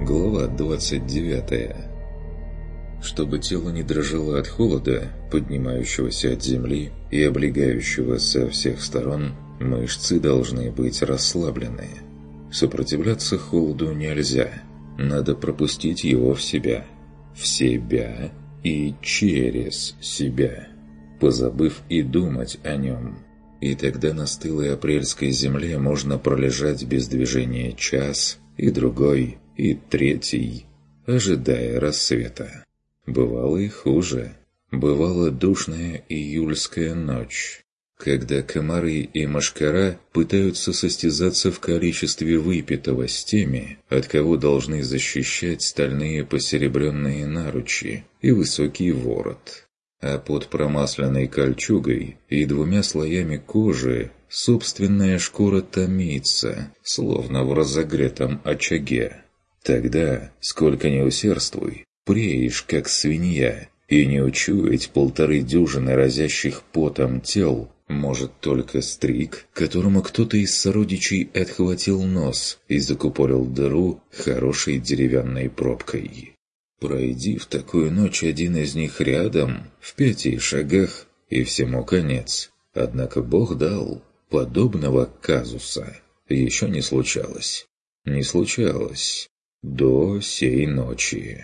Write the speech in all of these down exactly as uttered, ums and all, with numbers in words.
Глава двадцать девятая. Чтобы тело не дрожало от холода, поднимающегося от земли и облегающего со всех сторон, мышцы должны быть расслаблены. Сопротивляться холоду нельзя. Надо пропустить его в себя. В себя и через себя, позабыв и думать о нем. И тогда на стылой апрельской земле можно пролежать без движения час, и другой, и третий, ожидая рассвета. Бывало и хуже. Бывала душная июльская ночь, когда комары и мошкара пытаются состязаться в количестве выпитого с теми, от кого должны защищать стальные посеребренные наручи и высокий ворот. А под промасленной кольчугой и двумя слоями кожи собственная шкура томится, словно в разогретом очаге. Тогда, сколько ни усердствуй, преешь, как свинья, и не учуять полторы дюжины разящих потом тел может только стриг, которому кто-то из сородичей отхватил нос и закупорил дыру хорошей деревянной пробкой. Пройди в такую ночь один из них рядом, в пяти шагах, и всему конец. Однако Бог дал, подобного казуса еще не случалось. Не случалось до сей ночи.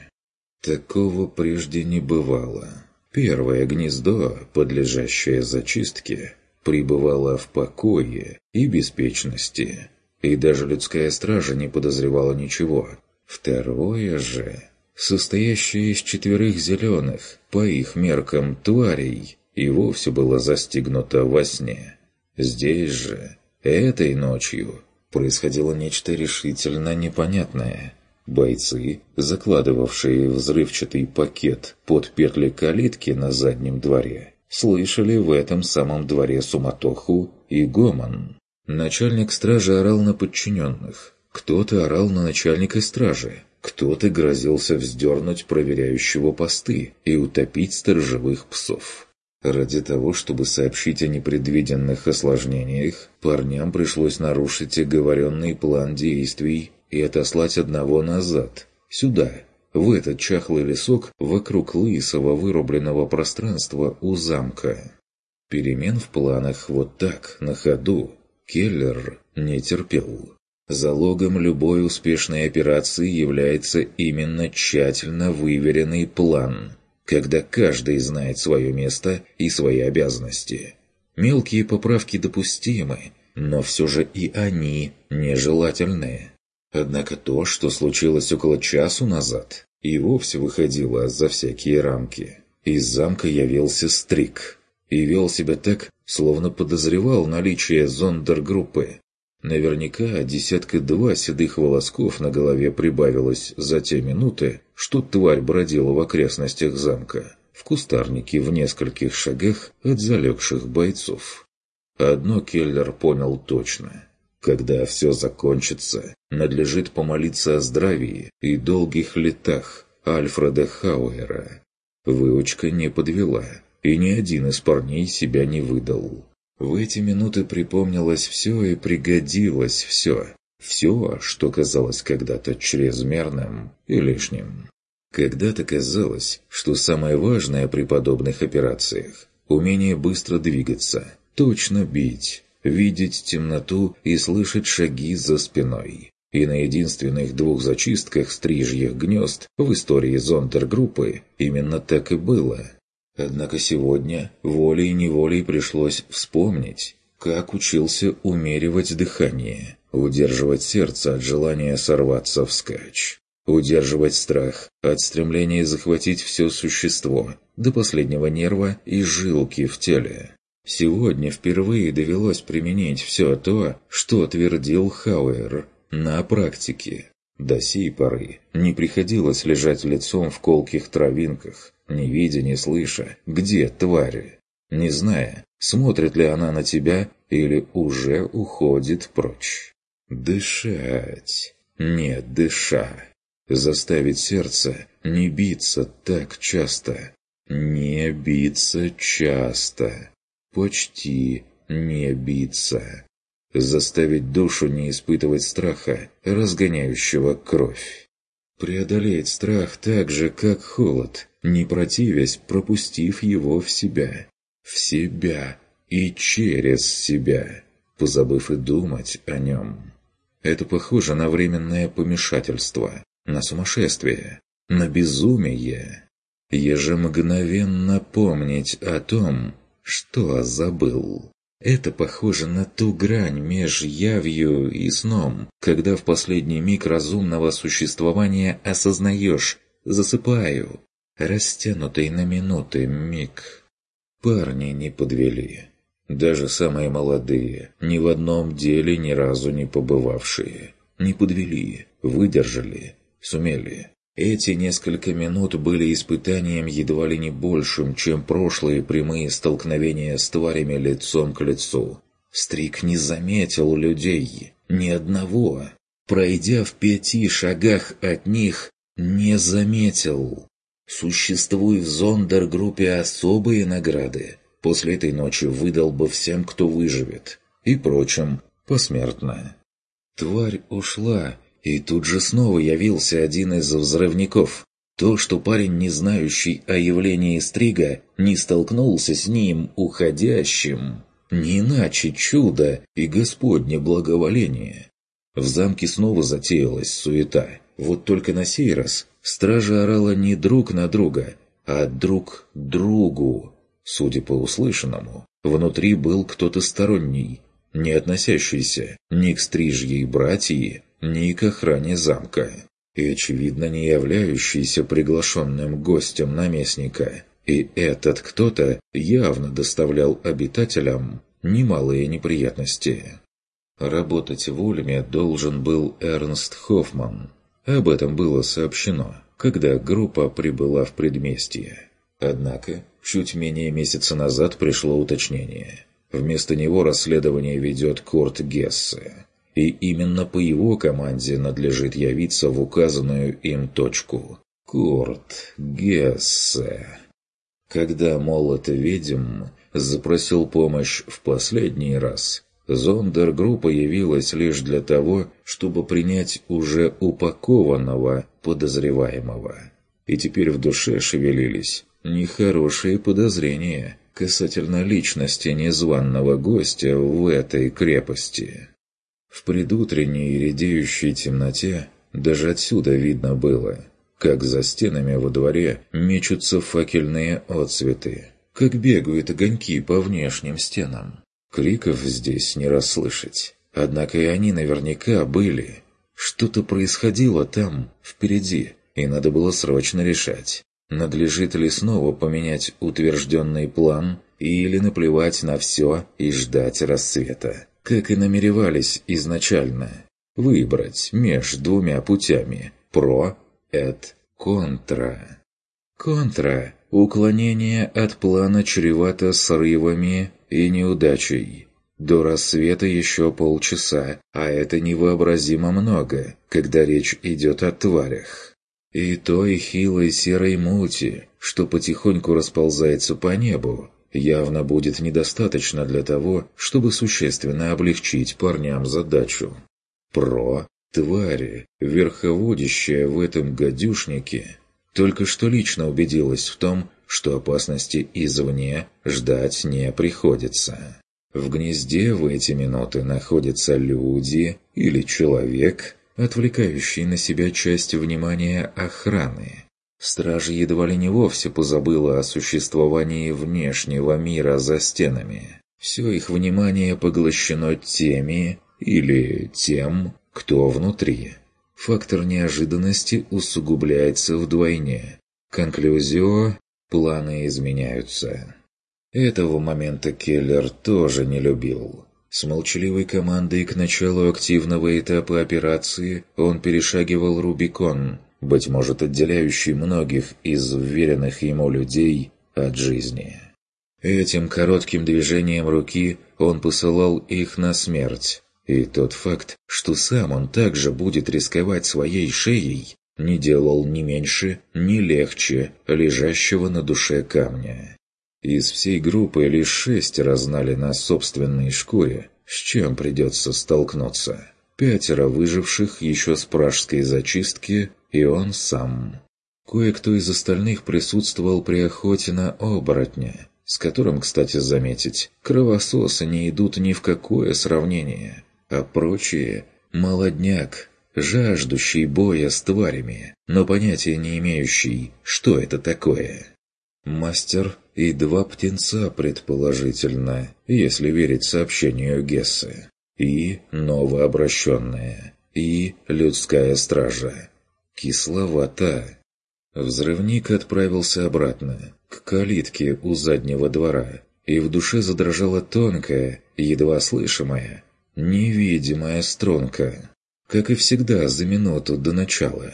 Такого прежде не бывало. Первое гнездо, подлежащее зачистке, пребывало в покое и беспечности, и даже людская стража не подозревала ничего. Второе же, состоящее из четверых зеленых, по их меркам тварей, и вовсе было застигнуто во сне. Здесь же, этой ночью, происходило нечто решительно непонятное. Бойцы, закладывавшие взрывчатый пакет под петли калитки на заднем дворе, слышали в этом самом дворе суматоху и гомон. Начальник стражи орал на подчиненных, кто-то орал на начальника стражи, кто-то грозился вздернуть проверяющего посты и утопить сторожевых псов. Ради того, чтобы сообщить о непредвиденных осложнениях, парням пришлось нарушить оговоренный план действий и отослать одного назад, сюда, в этот чахлый лесок вокруг лысого вырубленного пространства у замка. Перемен в планах вот так, на ходу, Келлер не терпел. Залогом любой успешной операции является именно тщательно выверенный план, когда каждый знает свое место и свои обязанности. Мелкие поправки допустимы, но все же и они нежелательные. Однако то, что случилось около часу назад, и вовсе выходило за всякие рамки. Из замка явился Стриг и вел себя так, словно подозревал наличие зондергруппы. Наверняка десятка-два седых волосков на голове прибавилось за те минуты, что тварь бродила в окрестностях замка, в кустарнике в нескольких шагах от залегших бойцов. Одно Келлер понял точно. Когда все закончится, надлежит помолиться о здравии и долгих летах Альфреда Хауэра. Выучка не подвела, и ни один из парней себя не выдал. В эти минуты припомнилось все и пригодилось все. Все, что казалось когда-то чрезмерным и лишним. Когда-то казалось, что самое важное при подобных операциях – умение быстро двигаться, точно бить, видеть темноту и слышать шаги за спиной. И на единственных двух зачистках стрижьих гнезд в истории зондергруппы именно так и было. Однако сегодня волей-неволей пришлось вспомнить, как учился умеривать дыхание, удерживать сердце от желания сорваться вскачь, удерживать страх от стремления захватить все существо до последнего нерва и жилки в теле. Сегодня впервые довелось применить все то, что твердил Хауэр, на практике. До сей поры не приходилось лежать лицом в колких травинках, не видя, не слыша, где твари, не зная, смотрит ли она на тебя или уже уходит прочь. Дышать, не дыша, заставить сердце не биться так часто, не биться часто, почти не биться. Заставить душу не испытывать страха, разгоняющего кровь. Преодолеть страх так же, как холод, не противясь, пропустив его в себя. В себя и через себя, позабыв и думать о нем. Это похоже на временное помешательство, на сумасшествие, на безумие. Ежемгновенно помнить о том, что забыл. Это похоже на ту грань меж явью и сном, когда в последний миг разумного существования осознаешь «засыпаю», растянутый на минуты миг. Парни не подвели. Даже самые молодые, ни в одном деле ни разу не побывавшие. Не подвели, выдержали, сумели. Эти несколько минут были испытанием едва ли не большим, чем прошлые прямые столкновения с тварями лицом к лицу. Стрик не заметил людей, ни одного. Пройдя в пяти шагах от них, не заметил. Существуют в зондергруппе особые награды. После этой ночи выдал бы всем, кто выживет. И прочим, посмертно. Тварь ушла. И тут же снова явился один из взрывников. То, что парень, не знающий о явлении Стрига, не столкнулся с ним уходящим, не иначе чудо и Господне благоволение. В замке снова затеялась суета. Вот только на сей раз стража орала не друг на друга, а друг другу. Судя по услышанному, внутри был кто-то сторонний, не относящийся ни к стрижьей братьи, ни к охране замка, и, очевидно, не являющийся приглашенным гостем наместника. И этот кто-то явно доставлял обитателям немалые неприятности. Работать в Ульме должен был Эрнст Хоффман. Об этом было сообщено, когда группа прибыла в предместье. Однако, чуть менее месяца назад пришло уточнение. Вместо него расследование ведет Курт Гессе. И именно по его команде надлежит явиться в указанную им точку. Курт Гессе. Когда молот ведьм запросил помощь в последний раз, зондергруппа явилась лишь для того, чтобы принять уже упакованного подозреваемого. И теперь в душе шевелились нехорошие подозрения касательно личности незваного гостя в этой крепости. В предутренней редеющей темноте даже отсюда видно было, как за стенами во дворе мечутся факельные отсветы, как бегают огоньки по внешним стенам. Криков здесь не расслышать, однако и они наверняка были. Что-то происходило там, впереди, и надо было срочно решать, надлежит ли снова поменять утвержденный план или наплевать на все и ждать рассвета. Как и намеревались изначально, выбрать меж двумя путями – про, эт, контра. Контра – уклонение от плана чревато срывами и неудачей. До рассвета еще полчаса, а это невообразимо много, когда речь идет о тварях. И той хилой серой мути, что потихоньку расползается по небу, явно будет недостаточно для того, чтобы существенно облегчить парням задачу. Про твари, верховодящая в этом гадюшнике, только что лично убедилась в том, что опасности извне ждать не приходится. В гнезде в эти минуты находятся люди или человек, отвлекающий на себя часть внимания охраны. Стража едва ли не вовсе позабыла о существовании внешнего мира за стенами. Все их внимание поглощено теми или тем, кто внутри. Фактор неожиданности усугубляется вдвойне. Конклюзио – планы изменяются. Этого момента Келлер тоже не любил. С молчаливой командой к началу активного этапа операции он перешагивал Рубикон, быть может, отделяющий многих из вверенных ему людей от жизни. Этим коротким движением руки он посылал их на смерть, и тот факт, что сам он также будет рисковать своей шеей, не делал ни меньше, ни легче лежащего на душе камня. Из всей группы лишь шестеро знали на собственной шкуре, с чем придется столкнуться. Пятеро выживших еще с пражской зачистки и он сам. Кое-кто из остальных присутствовал при охоте на оборотня, с которым, кстати, заметить, кровососы не идут ни в какое сравнение, а прочие – молодняк, жаждущий боя с тварями, но понятия не имеющий, что это такое. Мастер и два птенца, предположительно, если верить сообщению Гессы, и новообращенная, и людская стража. Кисловато. Взрывник отправился обратно, к калитке у заднего двора, и в душе задрожала тонкая, едва слышимая, невидимая струнка. Как и всегда за минуту до начала.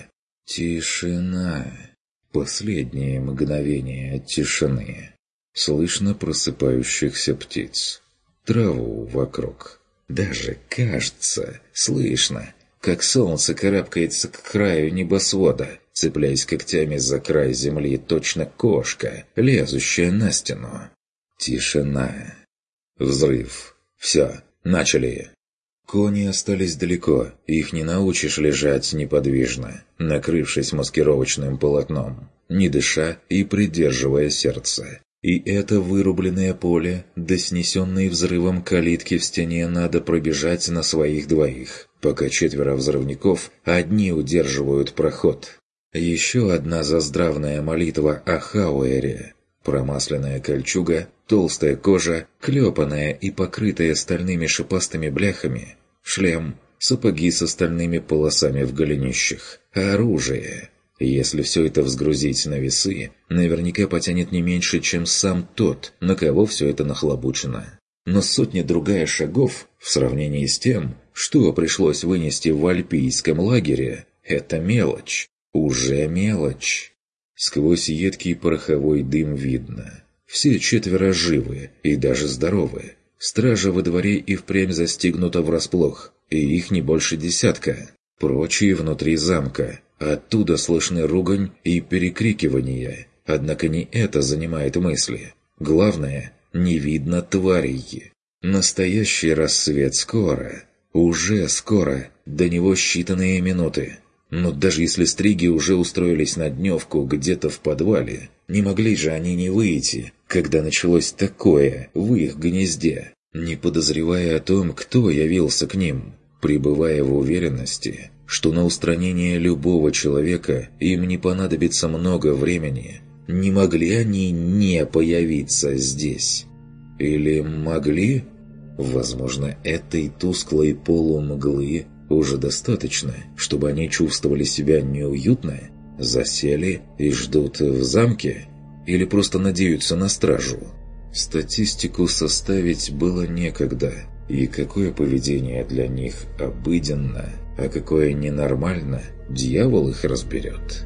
Тишина. Последние мгновения тишины. Слышно просыпающихся птиц. Траву вокруг. Даже, кажется, слышно, как солнце карабкается к краю небосвода, цепляясь когтями за край земли, точно кошка, лезущая на стену. Тишина. Взрыв. Все, начали. Кони остались далеко, их не научишь лежать неподвижно, накрывшись маскировочным полотном, не дыша и придерживая сердце. И это вырубленное поле, до снесенной взрывом калитки в стене, надо пробежать на своих двоих, пока четверо взрывников одни удерживают проход. Еще одна заздравная молитва о Хауэре. Промасленная кольчуга, толстая кожа, клепанная и покрытая стальными шипастыми бляхами, шлем, сапоги с стальными полосами в голенищах, оружие. Если все это взгрузить на весы, наверняка потянет не меньше, чем сам тот, на кого все это нахлобучено. Но сотня-другая шагов, в сравнении с тем, что пришлось вынести в альпийском лагере, это мелочь, уже мелочь. Сквозь едкий пороховой дым видно. Все четверо живы и даже здоровы. Стража во дворе и впрямь застигнута врасплох, и их не больше десятка. Прочие внутри замка. Оттуда слышны ругань и перекрикивания. Однако не это занимает мысли. Главное, не видно тварей. Настоящий рассвет скоро. Уже скоро. До него считанные минуты. Но даже если стриги уже устроились на дневку где-то в подвале, не могли же они не выйти, когда началось такое в их гнезде, не подозревая о том, кто явился к ним, пребывая в уверенности, что на устранение любого человека им не понадобится много времени. Не могли они не появиться здесь? Или могли? Возможно, этой тусклой полумглы уже достаточно, чтобы они чувствовали себя неуютно, засели и ждут в замке, или просто надеются на стражу. Статистику составить было некогда, и какое поведение для них обыденно, а какое ненормально, дьявол их разберет.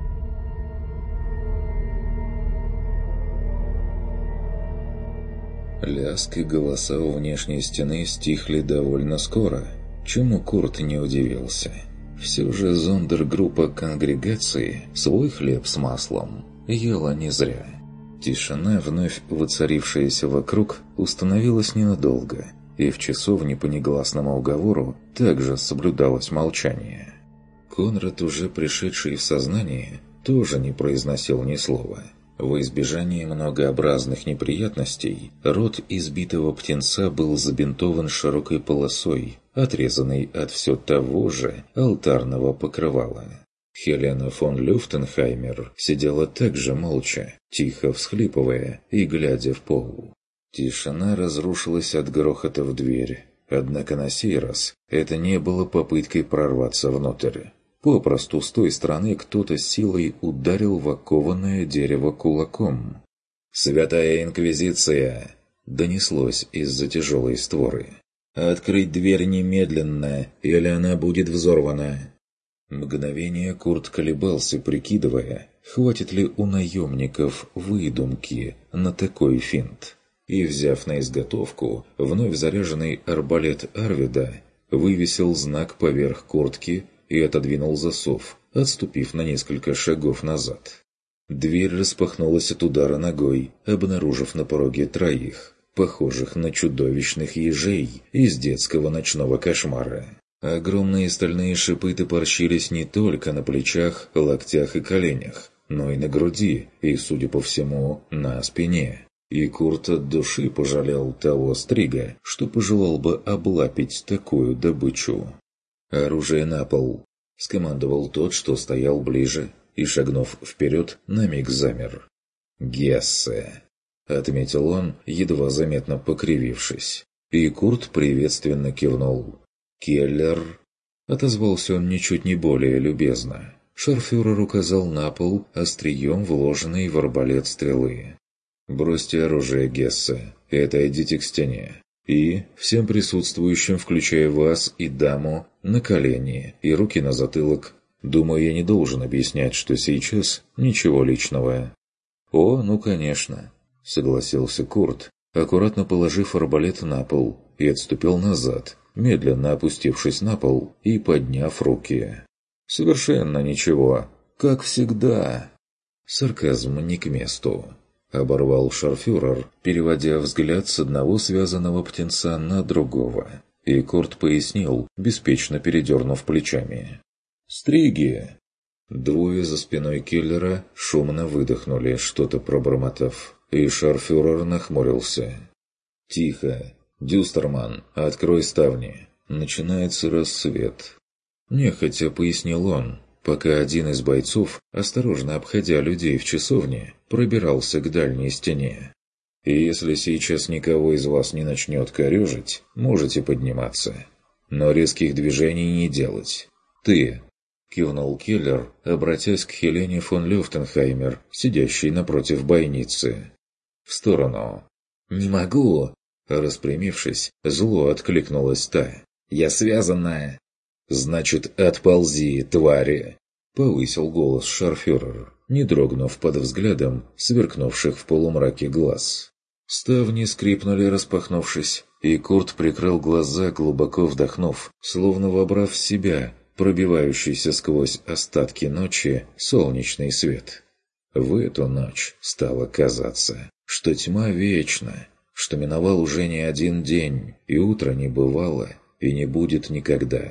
Лязг и голоса у внешней стены стихли довольно скоро, чему Курт не удивился. Все же зондергруппа конгрегации свой хлеб с маслом ела не зря. Тишина, вновь воцарившаяся вокруг, установилась ненадолго, и в часовне по негласному уговору также соблюдалось молчание. Конрад, уже пришедший в сознание, тоже не произносил ни слова. Во избежание многообразных неприятностей, рот избитого птенца был забинтован широкой полосой, отрезанной от все того же алтарного покрывала. Хелена фон Люфтенхаймер сидела также молча, тихо всхлипывая и глядя в пол. Тишина разрушилась от грохота в дверь, однако на сей раз это не было попыткой прорваться внутрь. Попросту с той стороны кто-то силой ударил в окованное дерево кулаком. «Святая Инквизиция!» — донеслось из-за тяжелой створы. «Открыть дверь немедленно, или она будет взорвана!» Мгновение Курт колебался, прикидывая, хватит ли у наемников выдумки на такой финт. И, взяв на изготовку вновь заряженный арбалет Арвида, вывесил знак поверх куртки и отодвинул засов, отступив на несколько шагов назад. Дверь распахнулась от удара ногой, обнаружив на пороге троих, похожих на чудовищных ежей из детского ночного кошмара. Огромные стальные шипы топорщились не только на плечах, локтях и коленях, но и на груди, и, судя по всему, на спине. И Курт от души пожалел того стрига, что пожелал бы облапить такую добычу. «Оружие на пол!» — скомандовал тот, что стоял ближе, и, шагнув вперед, на миг замер. «Гессе!» — отметил он, едва заметно покривившись. И Курт приветственно кивнул. «Келлер!» — отозвался он ничуть не более любезно. Шарфюрер указал на пол острием вложенной в арбалет стрелы. «Бросьте оружие, Гессе, и отойдите к стене. И, всем присутствующим, включая вас и даму, на колени и руки на затылок. Думаю, я не должен объяснять, что сейчас ничего личного». «О, ну конечно», — согласился Курт, аккуратно положив арбалет на пол, и отступил назад, медленно опустившись на пол и подняв руки. «Совершенно ничего, как всегда». Сарказм не к месту. Оборвал шарфюрер, переводя взгляд с одного связанного птенца на другого. И Курт пояснил, беспечно передернув плечами. «Стриги!» Двое за спиной Келлера шумно выдохнули, что-то пробормотав, и шарфюрер нахмурился. «Тихо! Дюстерман, открой ставни! Начинается рассвет!» Нехотя пояснил он, пока один из бойцов, осторожно обходя людей в часовне, пробирался к дальней стене. «И если сейчас никого из вас не начнет корежить, можете подниматься. Но резких движений не делать. Ты!» — кивнул Келлер, обратясь к Хелене фон Лёфтенхаймер, сидящей напротив бойницы. «В сторону!» «Не могу!» — распрямившись, зло откликнулась та. «Я связанная!» «Значит, отползи, твари!» — повысил голос шарфюрер, не дрогнув под взглядом сверкнувших в полумраке глаз. Ставни скрипнули, распахнувшись, и Курт прикрыл глаза, глубоко вдохнув, словно вобрав в себя пробивающийся сквозь остатки ночи солнечный свет. В эту ночь стало казаться, что тьма вечна, что миновал уже не один день, и утра не бывало, и не будет никогда.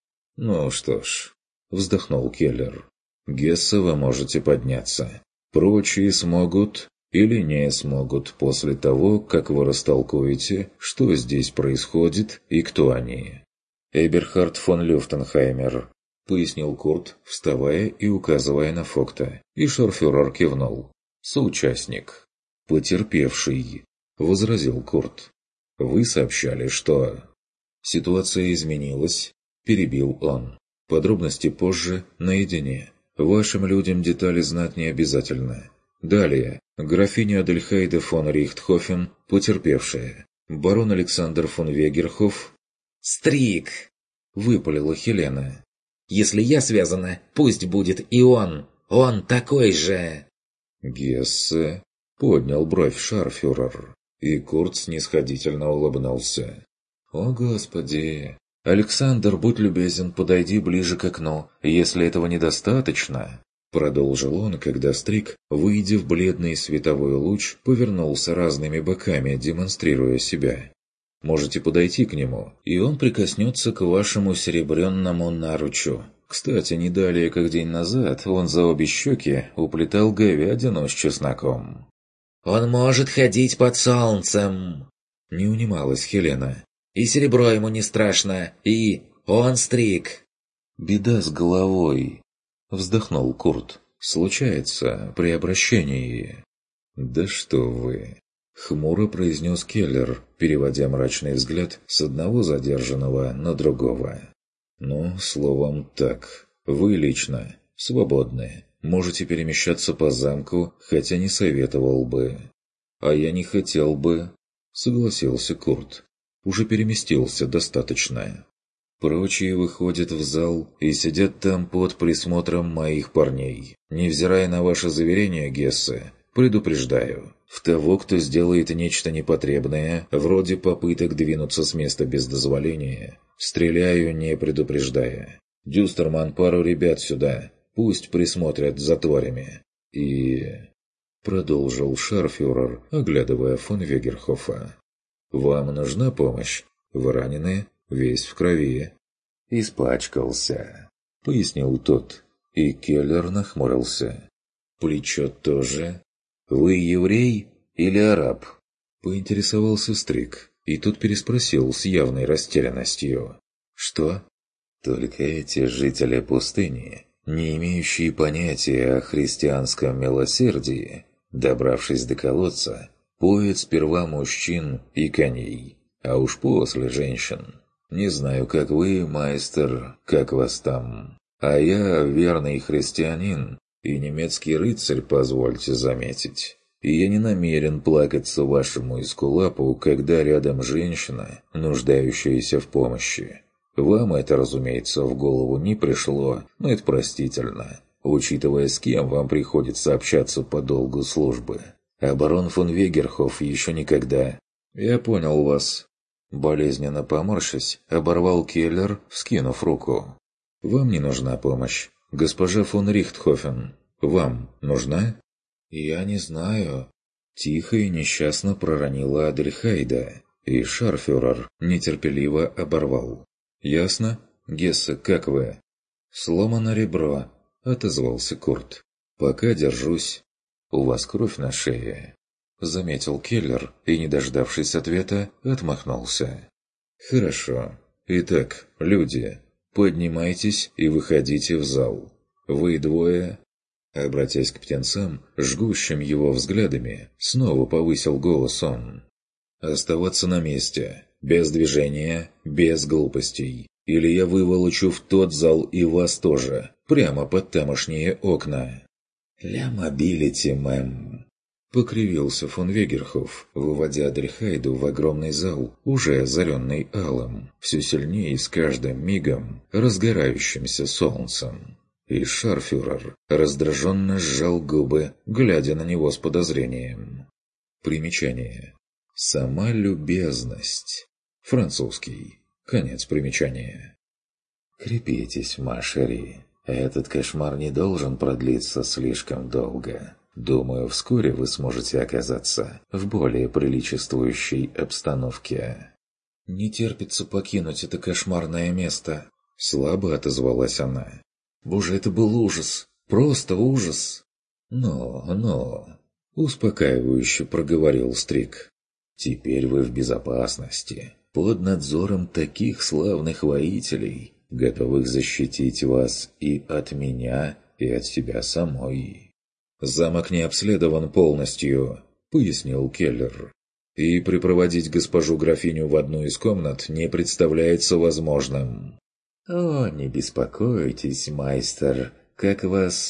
«Ну что ж», — вздохнул Келлер, — «Гессе, вы можете подняться. Прочие смогут или не смогут после того, как вы растолкуете, что здесь происходит и кто они». «Эберхард фон Лёфтенхаймер», — пояснил Курт, вставая и указывая на Фокта, и шарфюрер кивнул. «Соучастник». «Потерпевший», — возразил Курт. «Вы сообщали, что...» «Ситуация изменилась», — перебил он. «Подробности позже, наедине. Вашим людям детали знать не обязательно. Далее. Графиня Адельхейде фон Рихтхофен, потерпевшая. Барон Александр фон Вегерхоф...» «Стриг!» — выпалила Хелена. «Если я связана, пусть будет и он. Он такой же!» «Гессе...» — поднял бровь шарфюрер, и Курт снисходительно улыбнулся. «О, Господи! Александр, будь любезен, подойди ближе к окну, если этого недостаточно!» Продолжил он, когда Стриг, выйдя в бледный световой луч, повернулся разными боками, демонстрируя себя. «Можете подойти к нему, и он прикоснется к вашему серебряному наручу. Кстати, не далее, как день назад, он за обе щеки уплетал говядину с чесноком». «Он может ходить под солнцем!» — не унималась Хелена. «И серебро ему не страшно, и он Стриг!» «Беда с головой!» — вздохнул Курт. «Случается при обращении». «Да что вы!» — хмуро произнес Келлер, переводя мрачный взгляд с одного задержанного на другого. «Ну, словом так, вы лично свободны. Можете перемещаться по замку, хотя не советовал бы». «А я не хотел бы», — согласился Курт. «Уже переместился достаточно. Прочие выходят в зал и сидят там под присмотром моих парней. Невзирая на ваше заверение, Гессе, предупреждаю, в того, кто сделает нечто непотребное, вроде попыток двинуться с места без дозволения, стреляю, не предупреждая. Дюстерман, пару ребят сюда, пусть присмотрят за тварями. И...» Продолжил шарфюрер, оглядывая фон Вегерхофа. «Вам нужна помощь? Вы ранены? Весь в крови». испачкался», — пояснил тот. И Келлер нахмурился. «Плечо тоже? Вы еврей или араб?» — поинтересовался Стрик, и тут переспросил с явной растерянностью. «Что?» «Только эти жители пустыни, не имеющие понятия о христианском милосердии, добравшись до колодца, поют сперва мужчин и коней, а уж после женщин. Не знаю, как вы, майстер, как вас там, а я верный христианин и немецкий рыцарь, позвольте заметить. И я не намерен плакаться вашему эскулапу, когда рядом женщина, нуждающаяся в помощи. Вам это, разумеется, в голову не пришло, но это простительно, учитывая, с кем вам приходится общаться по долгу службы. А барон фон Вегерхоф еще никогда... «Я понял вас». Болезненно поморщась, оборвал Келлер, вскинув руку. «Вам не нужна помощь, госпожа фон Рихтхофен. Вам нужна?» «Я не знаю». Тихо и несчастно проронила Адельхайда, и шарфюрер нетерпеливо оборвал. «Ясно? Гессе, как вы?» «Сломано ребро», — отозвался Курт. «Пока держусь. У вас кровь на шее», — заметил Келлер и, не дождавшись ответа, отмахнулся. «Хорошо. Итак, люди, поднимайтесь и выходите в зал. Вы двое...» Обратясь к птенцам, жгущим его взглядами, снова повысил голос он. «Оставаться на месте. Без движения, без глупостей. Или я выволочу в тот зал и вас тоже, прямо под тамошние окна». «Ля мобилити, мэм», — покривился фон Вегерхоф, выводя Адельхайду в огромный зал, уже озаренный алым, все сильнее с каждым мигом разгорающимся солнцем. И шарфюрер раздраженно сжал губы, глядя на него с подозрением. Примечание. «Сама любезность». Французский. Конец примечания. «Крепитесь, Машери. Этот кошмар не должен продлиться слишком долго. Думаю, вскоре вы сможете оказаться в более приличествующей обстановке». «Не терпится покинуть это кошмарное место», — слабо отозвалась она. «Боже, это был ужас! Просто ужас!» «Но, но...» — успокаивающе проговорил Стрик. «Теперь вы в безопасности, под надзором таких славных воителей, готовых защитить вас и от меня, и от себя самой». «Замок не обследован полностью», — пояснил Келлер. «И припроводить госпожу графиню в одну из комнат не представляется возможным». «О, не беспокойтесь, майстер, как вас...»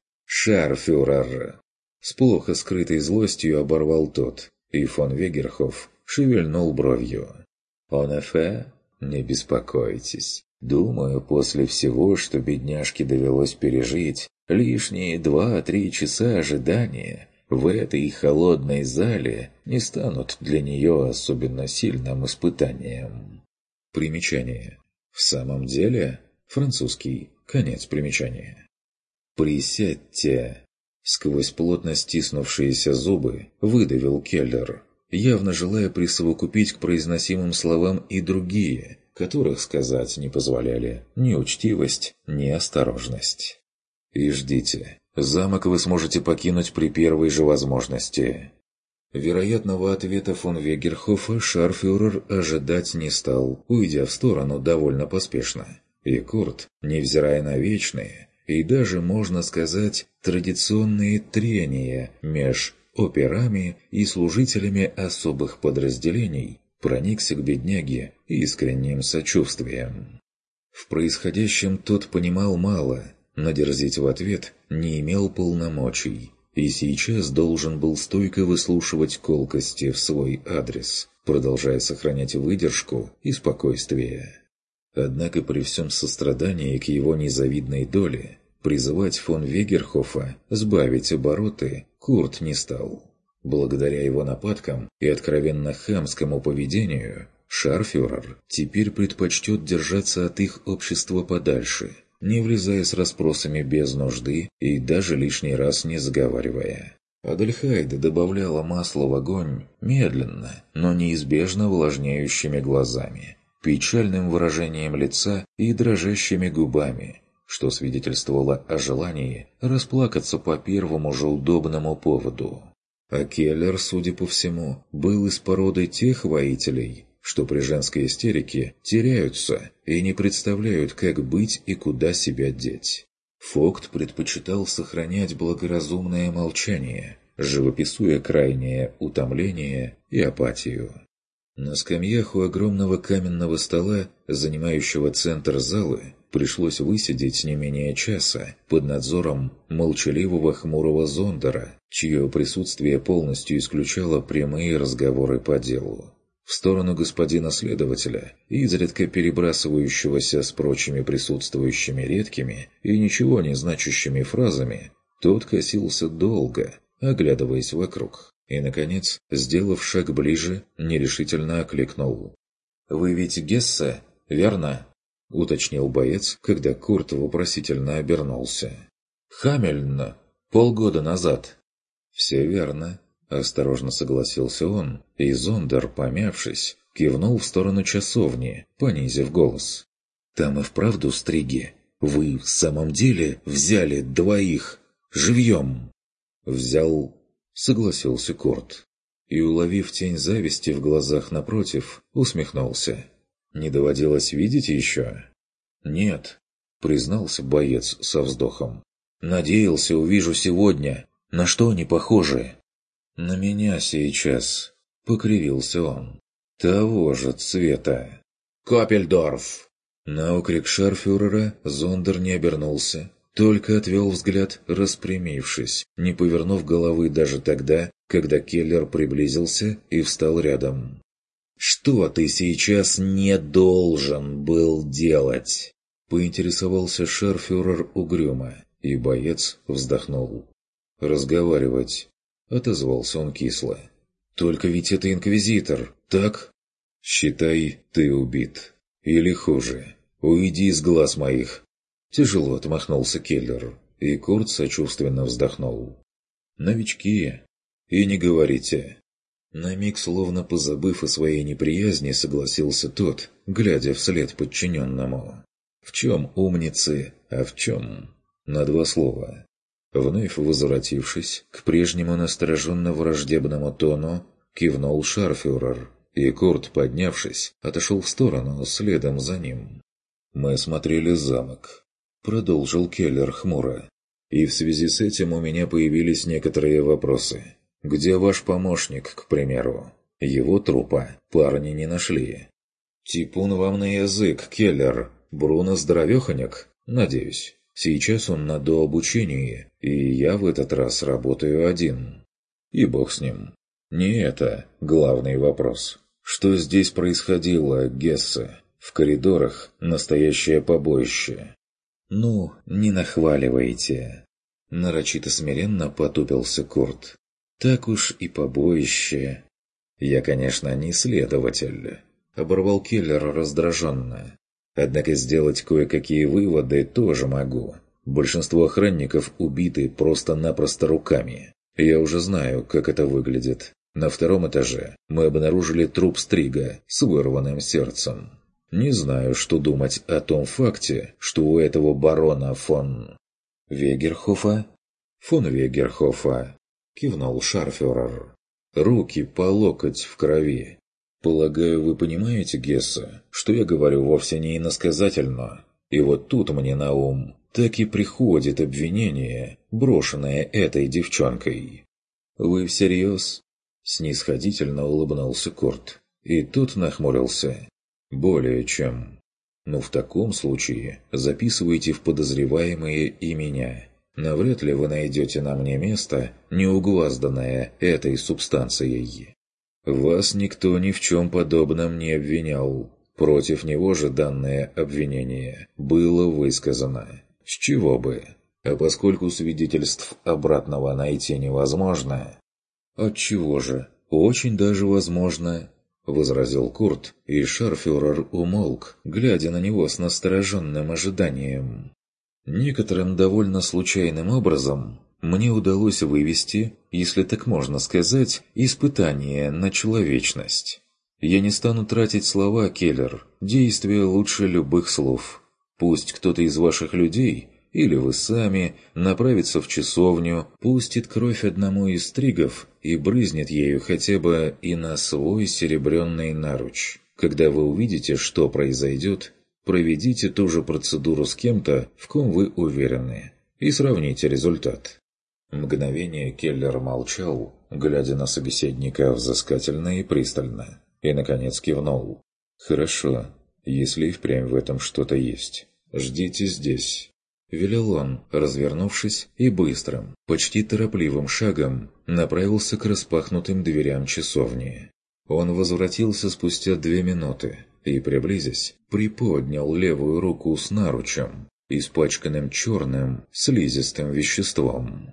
«Шарфюрер!» С плохо скрытой злостью оборвал тот, и фон Вегерхоф шевельнул бровью. «Он эфе? Не беспокойтесь. Думаю, после всего, что бедняжке довелось пережить, лишние два-три часа ожидания в этой холодной зале не станут для нее особенно сильным испытанием». Примечание. В самом деле, французский, конец примечания. «Присядьте!» Сквозь плотно стиснувшиеся зубы выдавил Келлер, явно желая присовокупить к произносимым словам и другие, которых сказать не позволяли ни учтивость, ни осторожность. «И ждите. Замок вы сможете покинуть при первой же возможности». Вероятного ответа фон Вегерхофа шарфюрер ожидать не стал, уйдя в сторону довольно поспешно. И Курт, невзирая на вечные, и даже, можно сказать, традиционные трения меж операми и служителями особых подразделений, проникся к бедняге искренним сочувствием. В происходящем тот понимал мало, но дерзить в ответ не имел полномочий, и сейчас должен был стойко выслушивать колкости в свой адрес, продолжая сохранять выдержку и спокойствие. Однако при всем сострадании к его незавидной доле призывать фон Вегерхофа сбавить обороты Курт не стал. Благодаря его нападкам и откровенно хамскому поведению, шарфюрер теперь предпочтет держаться от их общества подальше, не влезая с расспросами без нужды и даже лишний раз не заговаривая. Адельхайда добавляла масло в огонь медленно, но неизбежно увлажняющими глазами, печальным выражением лица и дрожащими губами, что свидетельствовало о желании расплакаться по первому же удобному поводу. А Келлер, судя по всему, был из породы тех воителей, что при женской истерике теряются и не представляют, как быть и куда себя деть. Фогт предпочитал сохранять благоразумное молчание, живописуя крайнее утомление и апатию. На скамьях у огромного каменного стола, занимающего центр залы, пришлось высидеть не менее часа под надзором молчаливого хмурого Зондера, чье присутствие полностью исключало прямые разговоры по делу. В сторону господина следователя, изредка перебрасывающегося с прочими присутствующими редкими и ничего не значащими фразами, тот косился долго, оглядываясь вокруг, и, наконец, сделав шаг ближе, нерешительно окликнул. «Вы ведь Гессе, верно?» — уточнил боец, когда Курт вопросительно обернулся. «Хамельн, полгода назад». «Все верно», — осторожно согласился он, и Зондер, помявшись, кивнул в сторону часовни, понизив голос. «Там и вправду стриги. Вы в самом деле взяли двоих живьем?» «Взял», — согласился Курт, и, уловив тень зависти в глазах напротив, усмехнулся. «Не доводилось видеть еще?» «Нет», — признался боец со вздохом. «Надеялся, увижу сегодня. На что они похожи?» «На меня сейчас», — покривился он. «Того же цвета». «Коппельдорф!» На окрик шарфюрера Зондер не обернулся, только отвел взгляд, распрямившись, не повернув головы даже тогда, когда Келлер приблизился и встал рядом. «Что ты сейчас не должен был делать?» — поинтересовался шарфюрер угрюмо, и боец вздохнул. «Разговаривать», — отозвался он кисло. «Только ведь это инквизитор, так?» «Считай, ты убит. Или хуже. Уйди из глаз моих». Тяжело отмахнулся Келлер, и Курт сочувственно вздохнул. «Новички. И не говорите». На миг, словно позабыв о своей неприязни, согласился тот, глядя вслед подчиненному. «В чем умницы, а в чем?» На два слова. Вновь возвратившись к прежнему настороженно-враждебному тону, кивнул шарфюрер, и Курт, поднявшись, отошел в сторону следом за ним. «Мы осмотрели замок», — продолжил Келлер хмуро. «И в связи с этим у меня появились некоторые вопросы. Где ваш помощник, к примеру? Его трупа парни не нашли». «Типун вам на язык, Келлер. Бруно здоровеханяк, надеюсь. Сейчас он на дообучении, и я в этот раз работаю один. И бог с ним. Не это главный вопрос. Что здесь происходило, Гессе? В коридорах настоящее побоище». «Ну, не нахваливайте». Нарочито смиренно потупился Курт. «Так уж и побоище». «Я, конечно, не следователь», — оборвал Келлер раздраженно. «Однако сделать кое-какие выводы тоже могу. Большинство охранников убиты просто-напросто руками. Я уже знаю, как это выглядит. На втором этаже мы обнаружили труп Стрига с вырванным сердцем. Не знаю, что думать о том факте, что у этого барона фон... Вегерхофа? Фон Вегерхофа», — кивнул шарфюрер. «Руки по локоть в крови. Полагаю, вы понимаете, Гессе, что я говорю вовсе не иносказательно. И вот тут мне на ум так и приходит обвинение, брошенное этой девчонкой». «Вы всерьез?» — снисходительно улыбнулся Курт, и тут нахмурился. «Более чем. Ну, в таком случае записывайте в подозреваемые и меня. Навряд ли вы найдете на мне место, неугвозданное этой субстанцией. Вас никто ни в чем подобном не обвинял. Против него же данное обвинение было высказано. С чего бы? А поскольку свидетельств обратного найти невозможно...» «Отчего же? Очень даже возможно», — возразил Курт, и шарфюрер умолк, глядя на него с настороженным ожиданием. «Некоторым довольно случайным образом мне удалось вывести, если так можно сказать, испытание на человечность. Я не стану тратить слова, Келлер. Действия лучше любых слов. Пусть кто-то из ваших людей, или вы сами, направится в часовню, пустит кровь одному из стригов и брызнет ею хотя бы и на свой серебряный наруч. Когда вы увидите, что произойдет, проведите ту же процедуру с кем-то, в ком вы уверены, и сравните результат». Мгновение Келлер молчал, глядя на собеседника взыскательно и пристально, и, наконец, кивнул. «Хорошо, если и впрямь в этом что-то есть. Ждите здесь». Велел он, развернувшись и быстрым, почти торопливым шагом направился к распахнутым дверям часовни. Он возвратился спустя две минуты и, приблизясь, приподнял левую руку с наручем, испачканным черным слизистым веществом.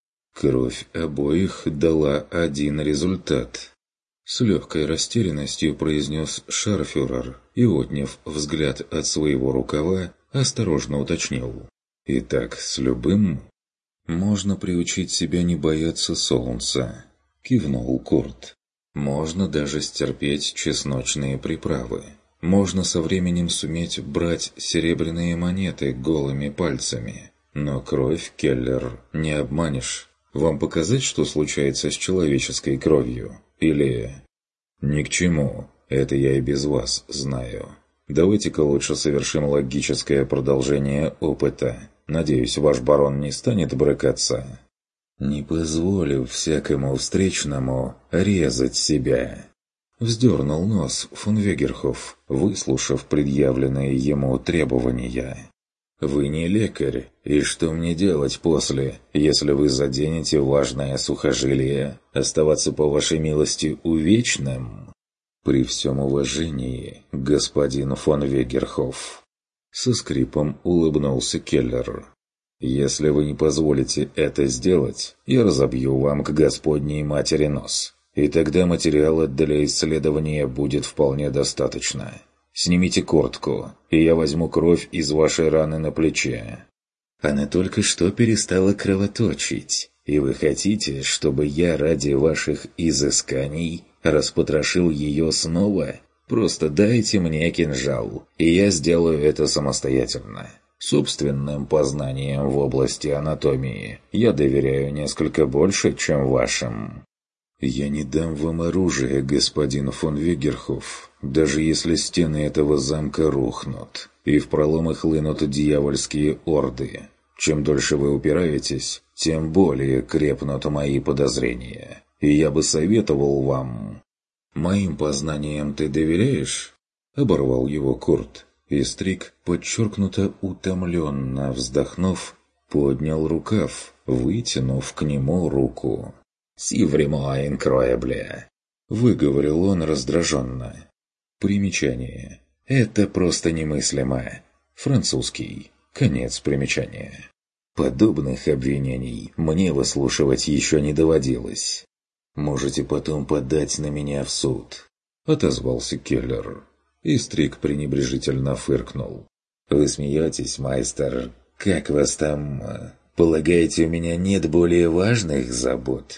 Кровь обоих дала один результат. С легкой растерянностью произнес шарфюрер и, отняв взгляд от своего рукава, осторожно уточнил. «Итак, с любым...» «Можно приучить себя не бояться солнца», — кивнул Курт. «Можно даже стерпеть чесночные приправы. Можно со временем суметь брать серебряные монеты голыми пальцами. Но кровь, Келлер, не обманешь. Вам показать, что случается с человеческой кровью? Или...» «Ни к чему. Это я и без вас знаю. Давайте-ка лучше совершим логическое продолжение опыта. Надеюсь, ваш барон не станет брыкаться. Не позволю всякому встречному резать себя». Вздернул нос фон Вегерхоф, выслушав предъявленные ему требования. «Вы не лекарь, и что мне делать после, если вы заденете важное сухожилие? Оставаться, по вашей милости, увечным?» «При всем уважении, господин фон Вегерхоф», — со скрипом улыбнулся Келлер. «Если вы не позволите это сделать, я разобью вам к Господней матери нос, и тогда материала для исследования будет вполне достаточно. Снимите куртку, и я возьму кровь из вашей раны на плече». «Она только что перестала кровоточить, и вы хотите, чтобы я ради ваших изысканий распотрошил ее снова? Просто дайте мне кинжал, и я сделаю это самостоятельно. Собственным познаниям в области анатомии я доверяю несколько больше, чем вашим». «Я не дам вам оружие, господин фон Вегерхоф, даже если стены этого замка рухнут, и в проломы хлынут дьявольские орды. Чем дольше вы упираетесь, тем более крепнут мои подозрения. И я бы советовал вам...» «Моим познаниям ты доверяешь?» — оборвал его Курт, и Стрик, подчеркнуто утомленно вздохнув, поднял рукав, вытянув к нему руку. «Си врема инкроебле», — выговорил он раздраженно. Примечание. Это просто немыслимо. Французский. Конец примечания. Подобных обвинений мне выслушивать еще не доводилось. «Можете потом подать на меня в суд», — отозвался Келлер. И Стрик пренебрежительно фыркнул. «Вы смеетесь, майстер? Как вас там... Полагаете, у меня нет более важных забот?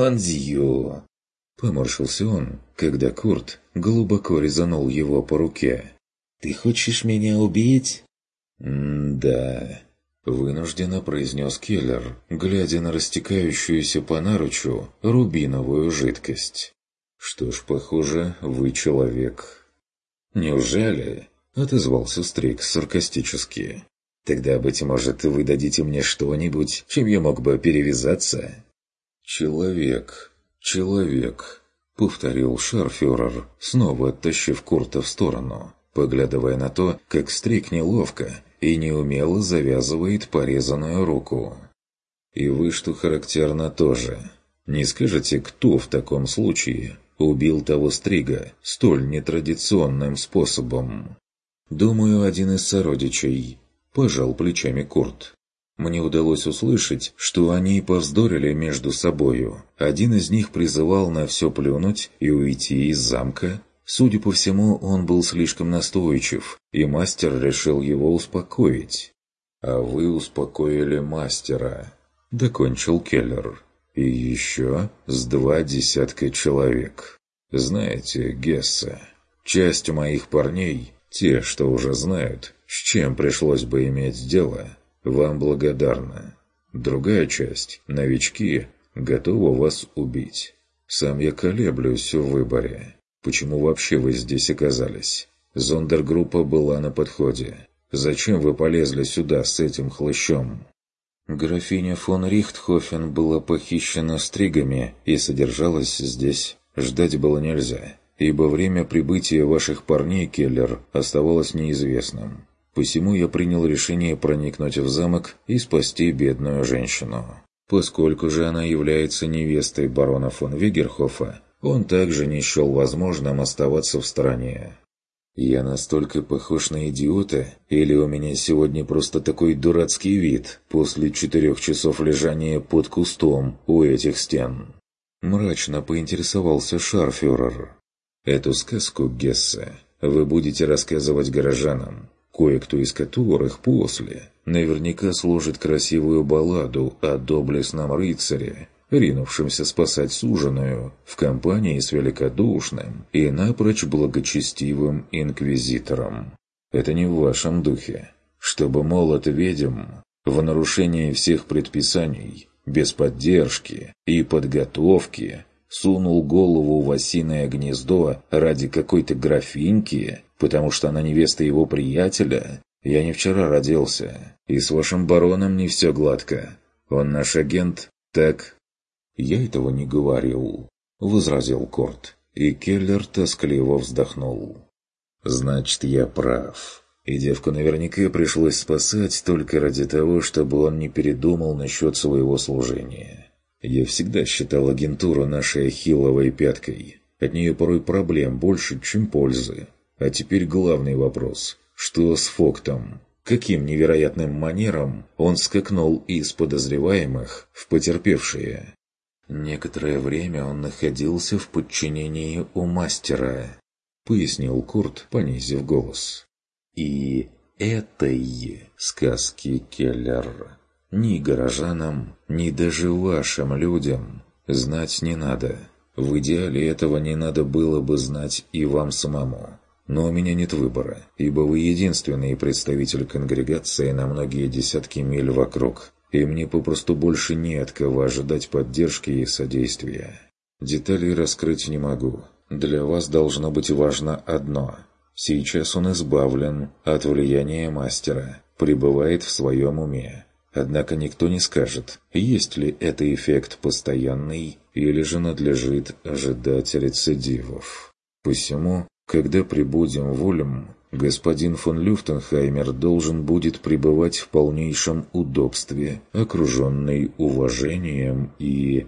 Монзью!» Поморщился он, когда Курт глубоко резанул его по руке. «Ты хочешь меня убить?» «М-да», — вынужденно произнес Келлер, глядя на растекающуюся по наручу рубиновую жидкость. «Что ж, похоже, вы человек». «Неужели?» — отозвался Стрик саркастически. «Тогда, быть может, вы дадите мне что-нибудь, чем я мог бы перевязаться?» «Человек, человек», — повторил шарфюрер, снова оттащив Курта в сторону, поглядывая на то, как Стрик неловко и неумело завязывает порезанную руку. «И вы, что характерно, тоже. Не скажете, кто в таком случае убил того Стрига столь нетрадиционным способом?» «Думаю, один из сородичей», — пожал плечами Курт. Мне удалось услышать, что они повздорили между собою. Один из них призывал на все плюнуть и уйти из замка. Судя по всему, он был слишком настойчив, и мастер решил его успокоить. «А вы успокоили мастера», — докончил Келлер. «И еще с два десятка человек. Знаете, Гесса, часть моих парней, те, что уже знают, с чем пришлось бы иметь дело, вам благодарна. Другая часть, новички, готова вас убить. Сам я колеблюсь в выборе. Почему вообще вы здесь оказались? Зондергруппа была на подходе. Зачем вы полезли сюда с этим хлыщом? Графиня фон Рихтхофен была похищена стригами и содержалась здесь. Ждать было нельзя, ибо время прибытия ваших парней, Келлер, оставалось неизвестным. Посему я принял решение проникнуть в замок и спасти бедную женщину. Поскольку же она является невестой барона фон Вегерхофа, он также не счел возможным оставаться в стороне. Я настолько похож на идиота, или у меня сегодня просто такой дурацкий вид после четырех часов лежания под кустом у этих стен? Мрачно поинтересовался шарфюрер. Эту сказку, Гессе, вы будете рассказывать горожанам, кое-кто из которых после наверняка сложит красивую балладу о доблестном рыцаре, ринувшемся спасать суженую в компании с великодушным и напрочь благочестивым инквизитором. Это не в вашем духе, чтобы молот ведьм в нарушении всех предписаний, без поддержки и подготовки сунул голову в осиное гнездо ради какой-то графиньки, потому что она невеста его приятеля. Я не вчера родился, и с вашим бароном не все гладко. Он наш агент, так? Я этого не говорил, возразил Корт, и Келлер тоскливо вздохнул. Значит, я прав. И девку наверняка пришлось спасать только ради того, чтобы он не передумал насчет своего служения. Я всегда считал агентуру нашей ахилловой пяткой. От нее порой проблем больше, чем пользы. А теперь главный вопрос. Что с Фоктом? Каким невероятным манером он скакнул из подозреваемых в потерпевшие? Некоторое время он находился в подчинении у мастера, пояснил Курт, понизив голос. И этой сказки, Келлер, ни горожанам, ни даже вашим людям знать не надо. В идеале этого не надо было бы знать и вам самому. Но у меня нет выбора, ибо вы единственный представитель конгрегации на многие десятки миль вокруг, и мне попросту больше не от кого ожидать поддержки и содействия. Деталей раскрыть не могу. Для вас должно быть важно одно. Сейчас он избавлен от влияния мастера, пребывает в своем уме. Однако никто не скажет, есть ли это эффект постоянный, или же надлежит ожидать рецидивов. Посему, когда прибудем в Ульм, господин фон Люфтенхаймер должен будет пребывать в полнейшем удобстве, окруженный уважением и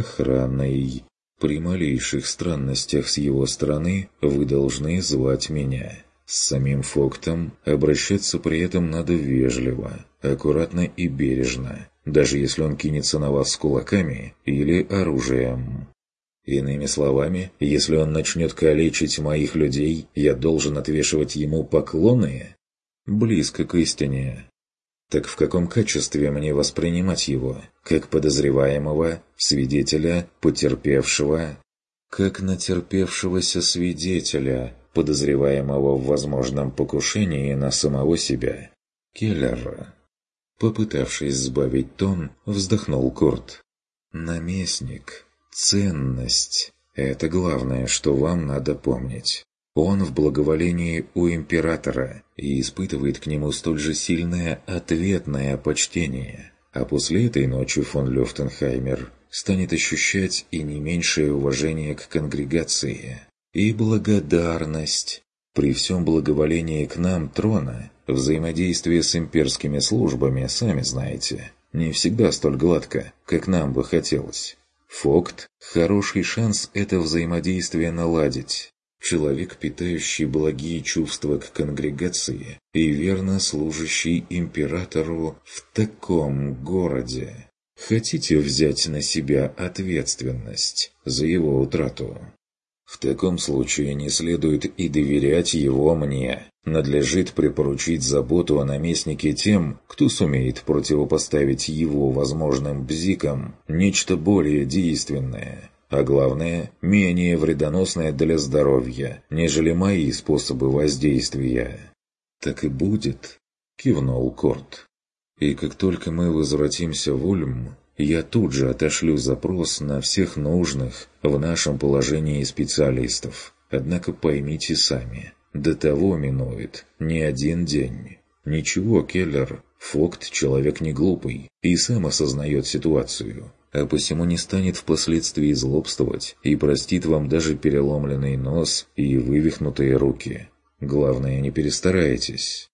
охраной. При малейших странностях с его стороны вы должны звать меня. С самим Фоктом обращаться при этом надо вежливо, аккуратно и бережно, даже если он кинется на вас с кулаками или оружием. Иными словами, если он начнет калечить моих людей, я должен отвешивать ему поклоны? Близко к истине. Так в каком качестве мне воспринимать его? Как подозреваемого, свидетеля, потерпевшего? Как натерпевшегося свидетеля, подозреваемого в возможном покушении на самого себя? Келлер. Попытавшись сбавить тон, вздохнул Курт. Наместник. Ценность – это главное, что вам надо помнить. Он в благоволении у императора и испытывает к нему столь же сильное ответное почтение. А после этой ночи фон Люфтенхаймер станет ощущать и не меньшее уважение к конгрегации. И благодарность. При всем благоволении к нам трона, взаимодействие с имперскими службами, сами знаете, не всегда столь гладко, как нам бы хотелось. Фокт – хороший шанс это взаимодействие наладить. Человек, питающий благие чувства к конгрегации и верно служащий императору в таком городе. Хотите взять на себя ответственность за его утрату? В таком случае не следует и доверять его мне. Надлежит припоручить заботу о наместнике тем, кто сумеет противопоставить его возможным бзикам нечто более действенное. а главное, менее вредоносное для здоровья, нежели мои способы воздействия». «Так и будет», — кивнул Корт. «И как только мы возвратимся в Ульм, я тут же отошлю запрос на всех нужных в нашем положении специалистов. Однако поймите сами, до того минует не один день. Ничего, Келлер, Фогт человек не глупый и сам осознает ситуацию, а посему не станет впоследствии злобствовать и простит вам даже переломленный нос и вывихнутые руки. Главное, не перестарайтесь».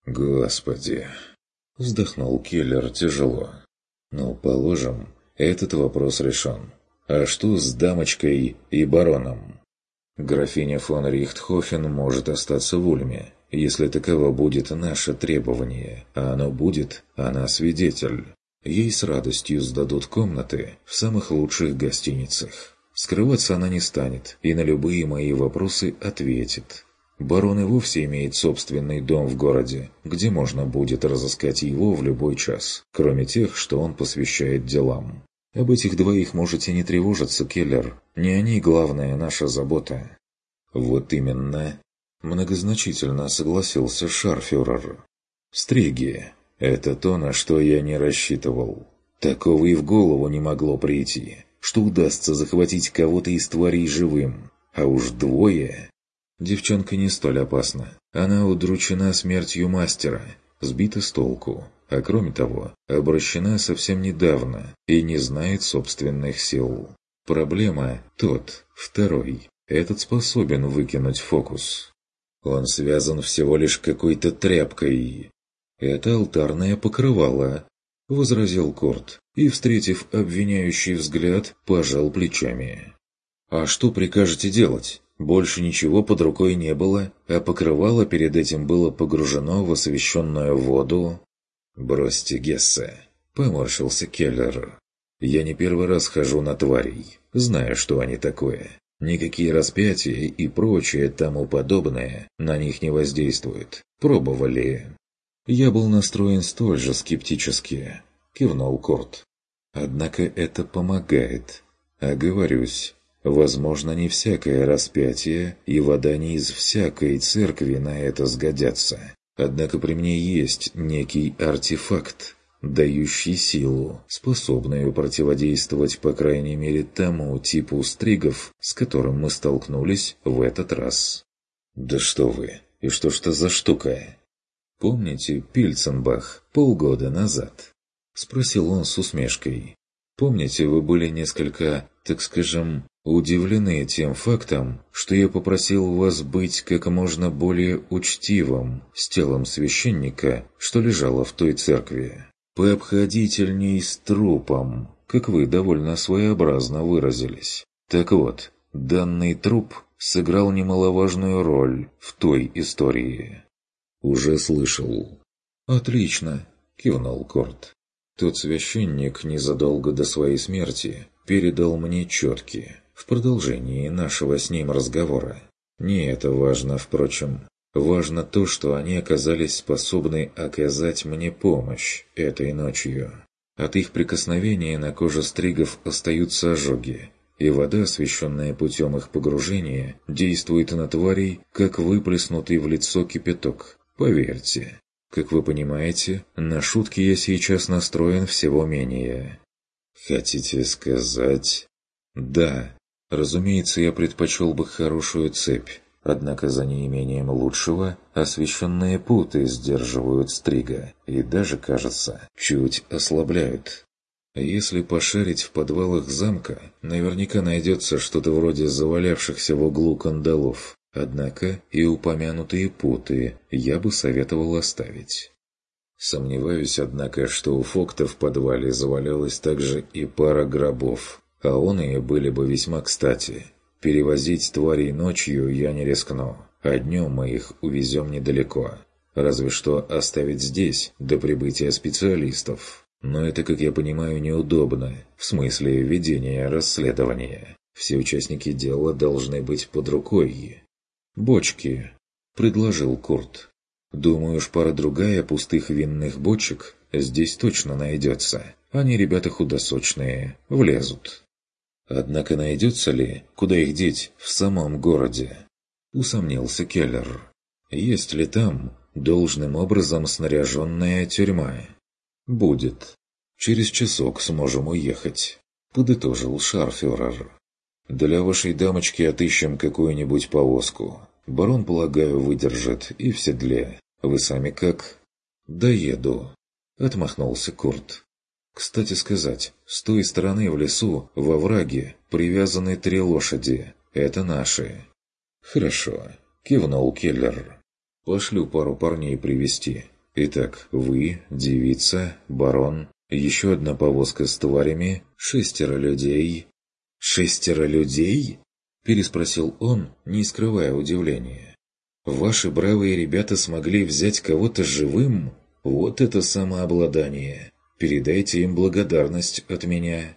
«Господи!» — вздохнул Келлер тяжело. «Ну, положим, этот вопрос решен. А что с дамочкой и бароном?» «Графиня фон Рихтхофен может остаться в Ульме, если таково будет наше требование, а оно будет, она свидетель. Ей с радостью сдадут комнаты в самых лучших гостиницах. Скрываться она не станет и на любые мои вопросы ответит. Барон и вовсе имеет собственный дом в городе, где можно будет разыскать его в любой час, кроме тех, что он посвящает делам. Об этих двоих можете не тревожиться, Келлер. Не они главная наша забота». «Вот именно», — многозначительно согласился шарфюрер. «Стриги — это то, на что я не рассчитывал. Такого и в голову не могло прийти, что удастся захватить кого-то из тварей живым. А уж двое...» Девчонка не столь опасна. Она удручена смертью мастера, сбита с толку, а кроме того, обращена совсем недавно и не знает собственных сил. Проблема тот, второй. Этот способен выкинуть фокус. Он связан всего лишь какой-то тряпкой. «Это алтарное покрывало», — возразил Корт, и, встретив обвиняющий взгляд, пожал плечами. «А что прикажете делать? Больше ничего под рукой не было, а покрывало перед этим было погружено в освященную воду». «Бросьте, Гессе», — поморщился Келлер. «Я не первый раз хожу на тварей, знаю, что они такое. Никакие распятия и прочее тому подобное на них не воздействуют. Пробовали». «Я был настроен столь же скептически», — кивнул Корт. «Однако это помогает. Оговорюсь. Возможно, не всякое распятие и вода не из всякой церкви на это сгодятся. Однако при мне есть некий артефакт, дающий силу, способную противодействовать по крайней мере тому типу стригов, с которым мы столкнулись в этот раз». «Да что вы! И что ж это за штука?» «Помните Пильценбах полгода назад?» — спросил он с усмешкой. «Помните, вы были несколько, так скажем, удивлены тем фактом, что я попросил вас быть как можно более учтивым с телом священника, что лежало в той церкви. Пообходительней с трупом, как вы довольно своеобразно выразились. Так вот, данный труп сыграл немаловажную роль в той истории». «Уже слышал». «Отлично», — кивнул Корт. «Тот священник незадолго до своей смерти передал мне четки в продолжении нашего с ним разговора. Не это важно, впрочем. Важно то, что они оказались способны оказать мне помощь этой ночью. От их прикосновения на коже стригов остаются ожоги, и вода, освещенная путем их погружения, действует на тварей, как выплеснутый в лицо кипяток. Поверьте. Как вы понимаете, на шутки я сейчас настроен всего менее». «Хотите сказать?» «Да. Разумеется, я предпочел бы хорошую цепь, однако за неимением лучшего освещенные путы сдерживают стрига и даже, кажется, чуть ослабляют. Если пошарить в подвалах замка, наверняка найдется что-то вроде завалявшихся в углу кандалов. Однако и упомянутые путы я бы советовал оставить. Сомневаюсь, однако, что у Фогта в подвале завалялась также и пара гробов, а оные были бы весьма кстати. Перевозить тварей ночью я не рискну, а днем мы их увезем недалеко. Разве что оставить здесь до прибытия специалистов. Но это, как я понимаю, неудобно, в смысле ведения расследования. Все участники дела должны быть под рукой. «Бочки», — предложил Корт. «Думаю, уж пара-другая пустых винных бочек здесь точно найдется. Они ребята худосочные, влезут». Однако найдется ли, куда их деть в самом городе? Усомнился Келлер. Есть ли там должным образом снаряженная тюрьма? Будет. Через часок сможем уехать, подытожил шарфюрер. Для вашей дамочки отыщем какую-нибудь повозку. Барон, полагаю, выдержит и в седле. Вы сами как? Доеду, отмахнулся Курт. Кстати сказать, с той стороны в лесу, во овраге, привязаны три лошади. Это наши. Хорошо, кивнул Келлер. Пошлю пару парней привезти. Итак, вы, девица, барон, еще одна повозка с тварями, шестеро людей. Шестеро людей? Переспросил он, не скрывая удивления. Ваши бравые ребята смогли взять кого-то живым? Вот это самообладание! Передайте им благодарность от меня.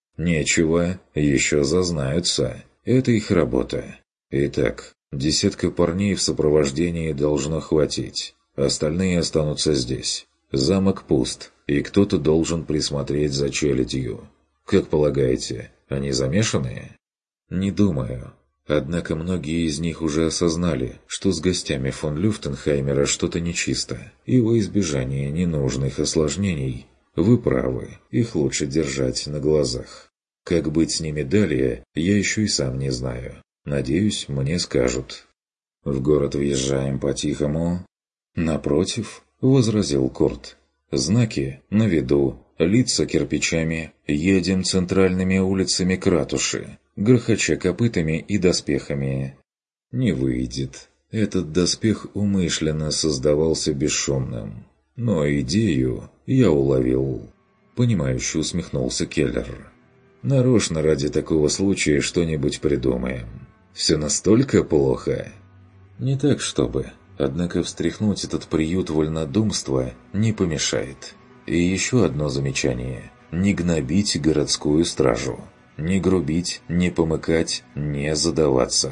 Нечего, еще зазнаются. Это их работа. Итак, десятка парней в сопровождении должно хватить. Остальные останутся здесь. Замок пуст, и кто-то должен присмотреть за челядью. Как полагаете, они замешаны? Не думаю. Однако многие из них уже осознали, что с гостями фон Люфтенхаймера что-то нечисто, и во избежание ненужных осложнений вы правы, их лучше держать на глазах. Как быть с ними далее, я еще и сам не знаю. Надеюсь, мне скажут. В город въезжаем по-тихому. Напротив, возразил Курт. Знаки на виду, лица кирпичами, едем центральными улицами к ратуши, грохоча копытами и доспехами. Не выйдет. Этот доспех умышленно создавался бесшумным. Но идею я уловил. Понимающе усмехнулся Келлер. Нарочно ради такого случая что-нибудь придумаем. Все настолько плохо? Не так чтобы. Однако встряхнуть этот приют вольнодумства не помешает. И еще одно замечание. Не гнобить городскую стражу. Не грубить, не помыкать, не задаваться.